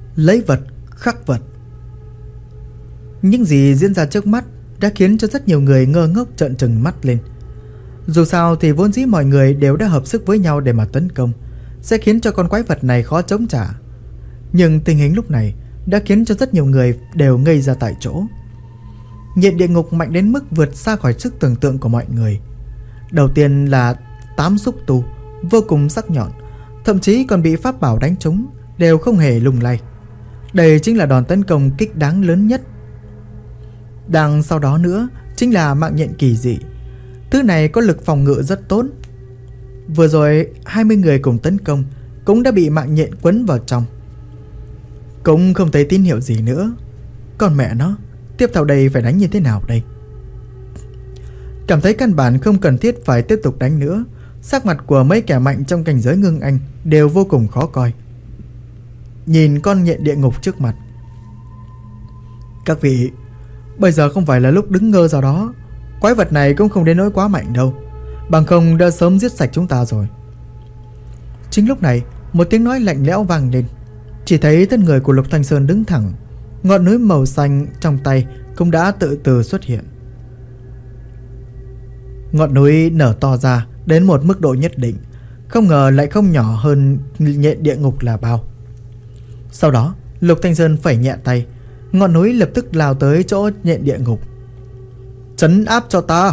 lấy vật khắc vật. Những gì diễn ra trước mắt đã khiến cho rất nhiều người ngơ ngốc trợn trừng mắt lên. Dù sao thì vốn dĩ mọi người đều đã hợp sức với nhau để mà tấn công, sẽ khiến cho con quái vật này khó chống trả. Nhưng tình hình lúc này đã khiến cho rất nhiều người đều ngây ra tại chỗ. Nhện địa ngục mạnh đến mức vượt xa khỏi sức tưởng tượng của mọi người. Đầu tiên là 8 xúc tu vô cùng sắc nhọn, thậm chí còn bị pháp bảo đánh trúng đều không hề lung lay. Đây chính là đòn tấn công kích đáng lớn nhất. Đằng sau đó nữa chính là mạng nhện kỳ dị. Thứ này có lực phòng ngự rất tốt. Vừa rồi 20 người cùng tấn công cũng đã bị mạng nhện quấn vào trong. Cũng không thấy tín hiệu gì nữa. Còn mẹ nó, tiếp theo đây phải đánh như thế nào đây? Cảm thấy căn bản không cần thiết phải tiếp tục đánh nữa. Sắc mặt của mấy kẻ mạnh trong cảnh giới Ngưng Anh đều vô cùng khó coi. Nhìn con nhện địa ngục trước mặt. Các vị, bây giờ không phải là lúc đứng ngơ ra đó. Quái vật này cũng không đến nỗi quá mạnh đâu, bằng không đã sớm giết sạch chúng ta rồi. Chính lúc này một tiếng nói lạnh lẽo vang lên. Chỉ thấy thân người của Lục Thanh Sơn đứng thẳng, ngọn núi màu xanh trong tay cũng đã từ từ xuất hiện. Ngọn núi nở to ra đến một mức độ nhất định, không ngờ lại không nhỏ hơn nhện địa ngục là bao. Sau đó Lục Thanh Sơn phẩy nhẹ tay, ngọn núi lập tức lao tới chỗ nhện địa ngục. Trấn áp cho ta!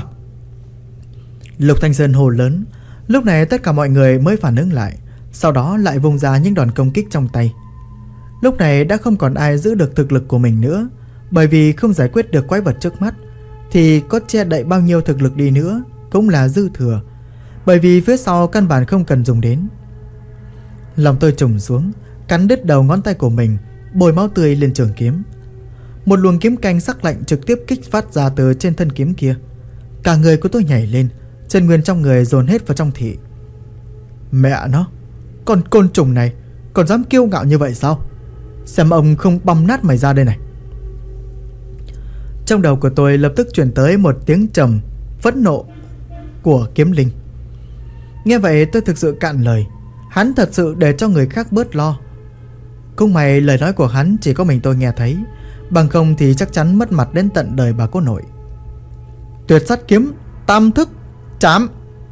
Lục Thanh Sơn hô lớn. Lúc này tất cả mọi người mới phản ứng lại, sau đó lại vung ra những đòn công kích trong tay. Lúc này đã không còn ai giữ được thực lực của mình nữa, bởi vì không giải quyết được quái vật trước mắt thì có che đậy bao nhiêu thực lực đi nữa cũng là dư thừa, bởi vì phía sau căn bản không cần dùng đến. Lòng tôi trùng xuống, cắn đứt đầu ngón tay của mình, bôi máu tươi lên trường kiếm. Một luồng kiếm canh sắc lạnh trực tiếp kích phát ra từ trên thân kiếm kia. Cả người của tôi nhảy lên, chân nguyên trong người dồn hết vào trong thị. Mẹ nó, con côn trùng này còn dám kiêu ngạo như vậy sao? Xem ông không băm nát mày ra đây này. Trong đầu của tôi lập tức truyền tới một tiếng trầm phẫn nộ của kiếm linh. Nghe vậy tôi thực sự cạn lời. Hắn thật sự để cho người khác bớt lo. Cũng may lời nói của hắn chỉ có mình tôi nghe thấy, bằng không thì chắc chắn mất mặt đến tận đời bà cô nội. Tuyệt sát kiếm tam thức chạm!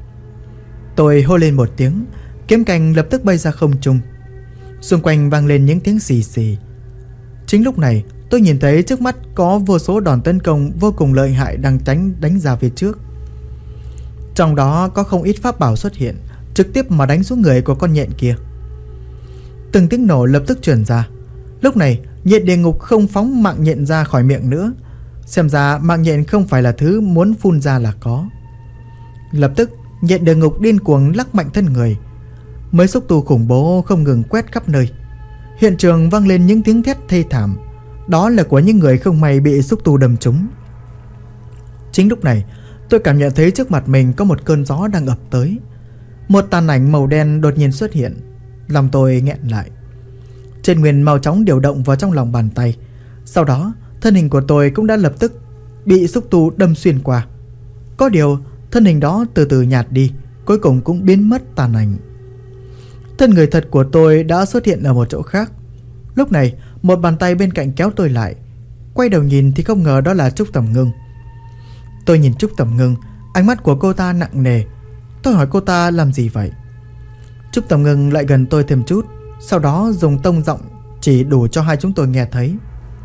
Tôi hô lên một tiếng, kiếm canh lập tức bay ra không trung. Xung quanh vang lên những tiếng xì xì. Chính lúc này tôi nhìn thấy trước mắt có vô số đòn tấn công vô cùng lợi hại đang đánh ra phía trước. Trong đó có không ít pháp bảo xuất hiện, trực tiếp mà đánh xuống người của con nhện kia. Từng tiếng nổ lập tức truyền ra. Lúc này nhện địa ngục không phóng mạng nhện ra khỏi miệng nữa. Xem ra mạng nhện không phải là thứ muốn phun ra là có. Lập tức nhện địa ngục điên cuồng lắc mạnh thân người. Mấy xúc tu khủng bố không ngừng quét khắp nơi. Hiện trường vang lên những tiếng thét thê thảm. Đó là của những người không may bị xúc tu đâm trúng. Chính lúc này tôi cảm nhận thấy trước mặt mình có một cơn gió đang ập tới. Một tàn ảnh màu đen đột nhiên xuất hiện. Lòng tôi nghẹn lại. Chân nguyên mau chóng điều động vào trong lòng bàn tay. Sau đó thân hình của tôi cũng đã lập tức bị xúc tu đâm xuyên qua. Có điều thân hình đó từ từ nhạt đi, cuối cùng cũng biến mất tàn ảnh. Thân người thật của tôi đã xuất hiện ở một chỗ khác. Lúc này một bàn tay bên cạnh kéo tôi lại. Quay đầu nhìn thì không ngờ đó là Trúc Tầm Ngưng. Tôi nhìn Trúc Tầm Ngưng, ánh mắt của cô ta nặng nề. Tôi hỏi cô ta làm gì vậy. Trúc Tầm Ngưng lại gần tôi thêm chút, sau đó dùng tông giọng chỉ đủ cho hai chúng tôi nghe thấy.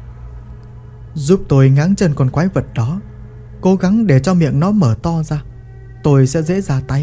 Giúp tôi ngáng chân con quái vật đó, cố gắng để cho miệng nó mở to ra, tôi sẽ dễ ra tay.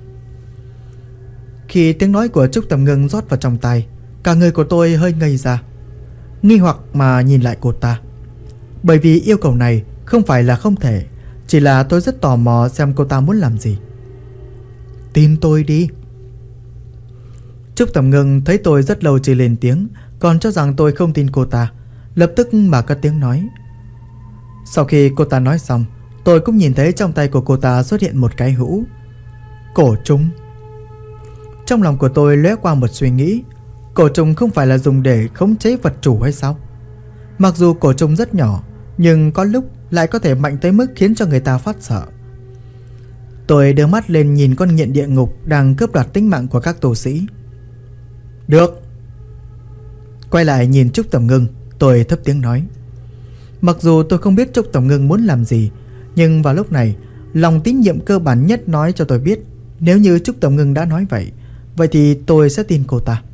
Khi tiếng nói của Trúc Tầm Ngưng rót vào trong tai, cả người của tôi hơi ngây ra, nghi hoặc mà nhìn lại cô ta. Bởi vì yêu cầu này không phải là không thể, chỉ là tôi rất tò mò xem cô ta muốn làm gì. Tin tôi đi. Trúc Tầm Ngưng thấy tôi rất lâu chưa lên tiếng, còn cho rằng tôi không tin cô ta, lập tức mà cất tiếng nói. Sau khi cô ta nói xong, tôi cũng nhìn thấy trong tay của cô ta xuất hiện một cái hũ. Cổ trùng. Trong lòng của tôi lóe qua một suy nghĩ. Cổ trùng không phải là dùng để khống chế vật chủ hay sao? Mặc dù cổ trùng rất nhỏ, nhưng có lúc lại có thể mạnh tới mức khiến cho người ta phát sợ. Tôi đưa mắt lên nhìn con nhện địa ngục đang cướp đoạt tính mạng của các tù sĩ. Được. Quay lại nhìn Trúc Tầm Ngưng, tôi thấp tiếng nói. Mặc dù tôi không biết Trúc Tầm Ngưng muốn làm gì, nhưng vào lúc này, lòng tín nhiệm cơ bản nhất nói cho tôi biết, nếu như Trúc Tầm Ngưng đã nói vậy thì tôi sẽ tin cô ta.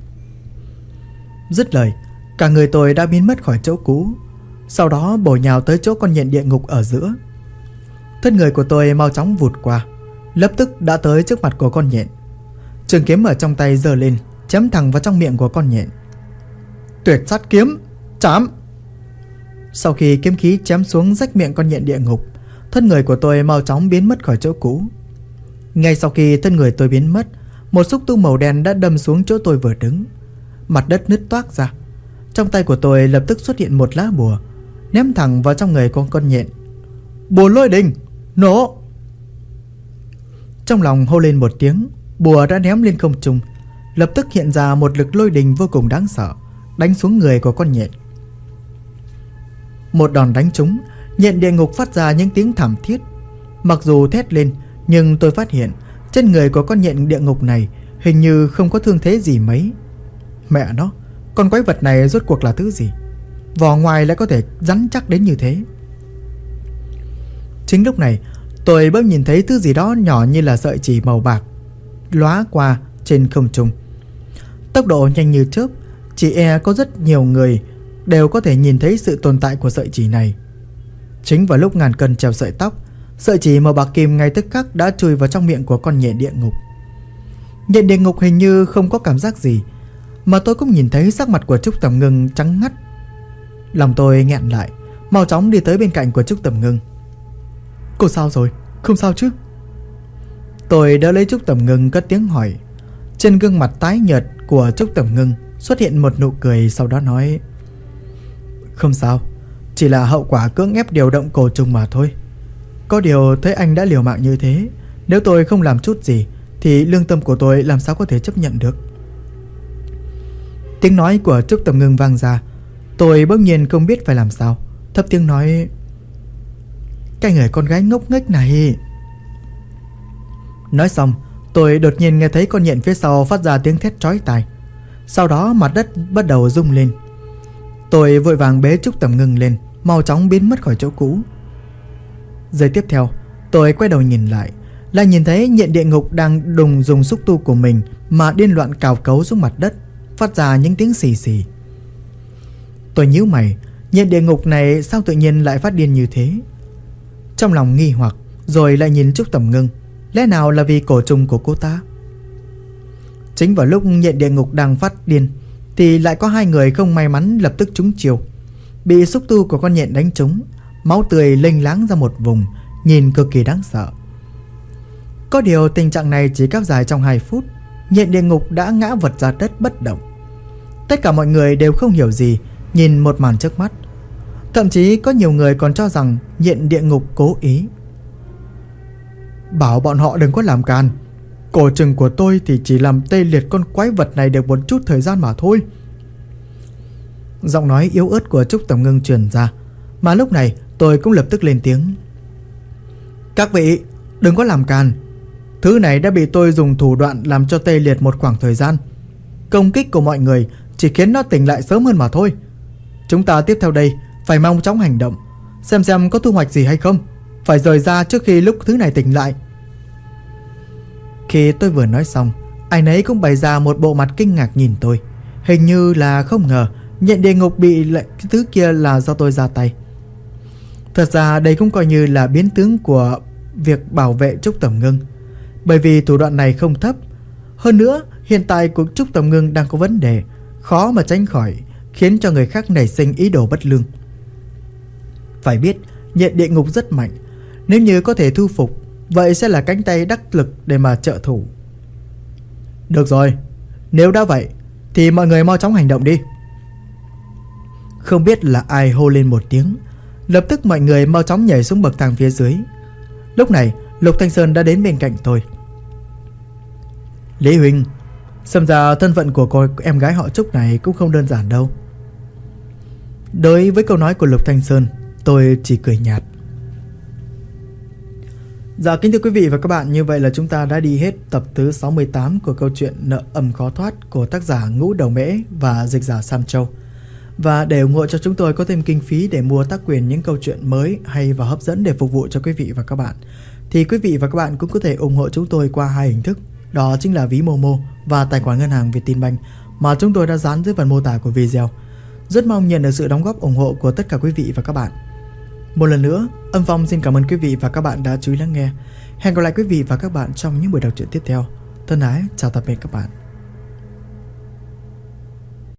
Dứt lời, cả người tôi đã biến mất khỏi chỗ cũ, sau đó bổ nhào tới chỗ con nhện địa ngục ở giữa. Thân người của tôi mau chóng vụt qua, lập tức đã tới trước mặt của con nhện. Trường kiếm ở trong tay giơ lên, chém thẳng vào trong miệng của con nhện. Tuyệt sát kiếm, chém! Sau khi kiếm khí chém xuống rách miệng con nhện địa ngục, thân người của tôi mau chóng biến mất khỏi chỗ cũ. Ngay sau khi thân người tôi biến mất, một xúc tu màu đen đã đâm xuống chỗ tôi vừa đứng. Mặt đất nứt toác ra. Trong tay của tôi lập tức xuất hiện một lá bùa, ném thẳng vào trong người con nhện. Bùa lôi đình, nổ! Trong lòng hô lên một tiếng, bùa đã ném lên không trung. Lập tức hiện ra một lực lôi đình vô cùng đáng sợ, đánh xuống người của con nhện. Một đòn đánh trúng, nhện địa ngục phát ra những tiếng thảm thiết. Mặc dù thét lên, nhưng tôi phát hiện trên người của con nhện địa ngục này hình như không có thương thế gì mấy. Mẹ nó, con quái vật này rốt cuộc là thứ gì? Vỏ ngoài lại có thể rắn chắc đến như thế. Chính lúc này, tôi bỗng nhìn thấy thứ gì đó nhỏ như là sợi chỉ màu bạc lóa qua trên không trung. Tốc độ nhanh như chớp, chỉ e có rất nhiều người đều có thể nhìn thấy sự tồn tại của sợi chỉ này. Chính vào lúc ngàn cân treo sợi tóc, sợi chỉ màu bạc kim ngay tức khắc đã chui vào trong miệng của con nhện địa ngục. Nhện địa ngục hình như không có cảm giác gì, mà tôi cũng nhìn thấy sắc mặt của Trúc Tầm Ngưng trắng ngắt. Lòng tôi nghẹn lại, mau chóng đi tới bên cạnh của Trúc Tầm Ngưng. Cô sao rồi? Không sao chứ? Tôi đỡ lấy Trúc Tầm Ngưng cất tiếng hỏi. Trên gương mặt tái nhợt của Trúc Tầm Ngưng xuất hiện một nụ cười, sau đó nói: Không sao, chỉ là hậu quả cưỡng ép điều động cổ trùng mà thôi. Có điều thấy anh đã liều mạng như thế, nếu tôi không làm chút gì thì lương tâm của tôi làm sao có thể chấp nhận được. Tiếng nói của Trúc Tầm Ngưng vang ra. Tôi bỗng nhiên không biết phải làm sao, thấp tiếng nói: Cái người con gái ngốc nghếch này. Nói xong, tôi đột nhiên nghe thấy con nhện phía sau phát ra tiếng thét chói tai. Sau đó mặt đất bắt đầu rung lên. Tôi vội vàng bế Trúc Tầm Ngưng lên, mau chóng biến mất khỏi chỗ cũ. Giây tiếp theo, tôi quay đầu nhìn lại, lại nhìn thấy nhện địa ngục đang đùng dùng xúc tu của mình mà điên loạn cào cấu xuống mặt đất, phát ra những tiếng xì xì. Tôi nhíu mày, nhện địa ngục này sao tự nhiên lại phát điên như thế? Trong lòng nghi hoặc, rồi lại nhìn Trúc Tầm Ngưng, lẽ nào là vì cổ trùng của cô ta? Chính vào lúc nhện địa ngục đang phát điên thì lại có hai người không may mắn lập tức trúng chiêu, bị xúc tu của con nhện đánh trúng, máu tươi lênh láng ra một vùng, nhìn cực kỳ đáng sợ. Có điều tình trạng này chỉ kéo dài trong 2 phút, nhện địa ngục đã ngã vật ra đất bất động. Tất cả mọi người đều không hiểu gì, nhìn một màn trước mắt. Thậm chí có nhiều người còn cho rằng nhện địa ngục cố ý. Bảo bọn họ đừng có làm càn. Cổ trùng của tôi thì chỉ làm tê liệt con quái vật này được một chút thời gian mà thôi. Giọng nói yếu ớt của Trúc Tầm Ngưng truyền ra, mà lúc này tôi cũng lập tức lên tiếng: Các vị đừng có làm càn. Thứ này đã bị tôi dùng thủ đoạn làm cho tê liệt một khoảng thời gian. Công kích của mọi người chỉ khiến nó tỉnh lại sớm hơn mà thôi. Chúng ta tiếp theo đây phải mau chóng hành động, xem có thu hoạch gì hay không. Phải rời ra trước khi lúc thứ này tỉnh lại. Khi tôi vừa nói xong, ai nấy cũng bày ra một bộ mặt kinh ngạc nhìn tôi, hình như là không ngờ nhện địa ngục bị lại cái thứ kia là do tôi ra tay. Thật ra đây cũng coi như là biến tướng của việc bảo vệ Trúc Tầm Ngưng, bởi vì thủ đoạn này không thấp. Hơn nữa, hiện tại của Trúc Tầm Ngưng đang có vấn đề, khó mà tránh khỏi, khiến cho người khác nảy sinh ý đồ bất lương. Phải biết, nhện địa ngục rất mạnh, nếu như có thể thu phục, vậy sẽ là cánh tay đắc lực để mà trợ thủ. Được rồi, nếu đã vậy thì mọi người mau chóng hành động đi. Không biết là ai hô lên một tiếng, lập tức mọi người mau chóng nhảy xuống bậc thang phía dưới. Lúc này Lục Thanh Sơn đã đến bên cạnh tôi. Lý huynh, xem ra thân phận của cô em gái họ Trúc này cũng không đơn giản đâu. Đối với câu nói của Lục Thanh Sơn, tôi chỉ cười nhạt. Dạ kính thưa quý vị và các bạn, như vậy là chúng ta đã đi hết tập thứ 68 của câu chuyện Nợ Ầm Khó Thoát của tác giả Ngũ Đầu Mễ và dịch giả Sam Châu. Và để ủng hộ cho chúng tôi có thêm kinh phí để mua tác quyền những câu chuyện mới hay và hấp dẫn để phục vụ cho quý vị và các bạn, thì quý vị và các bạn cũng có thể ủng hộ chúng tôi qua hai hình thức. Đó chính là ví Momo và tài khoản ngân hàng Vietinbank mà chúng tôi đã dán dưới phần mô tả của video. Rất mong nhận được sự đóng góp ủng hộ của tất cả quý vị và các bạn. Một lần nữa, Âm Phong xin cảm ơn quý vị và các bạn đã chú ý lắng nghe. Hẹn gặp lại quý vị và các bạn trong những buổi đọc truyện tiếp theo. Thân ái, chào tạm biệt các bạn.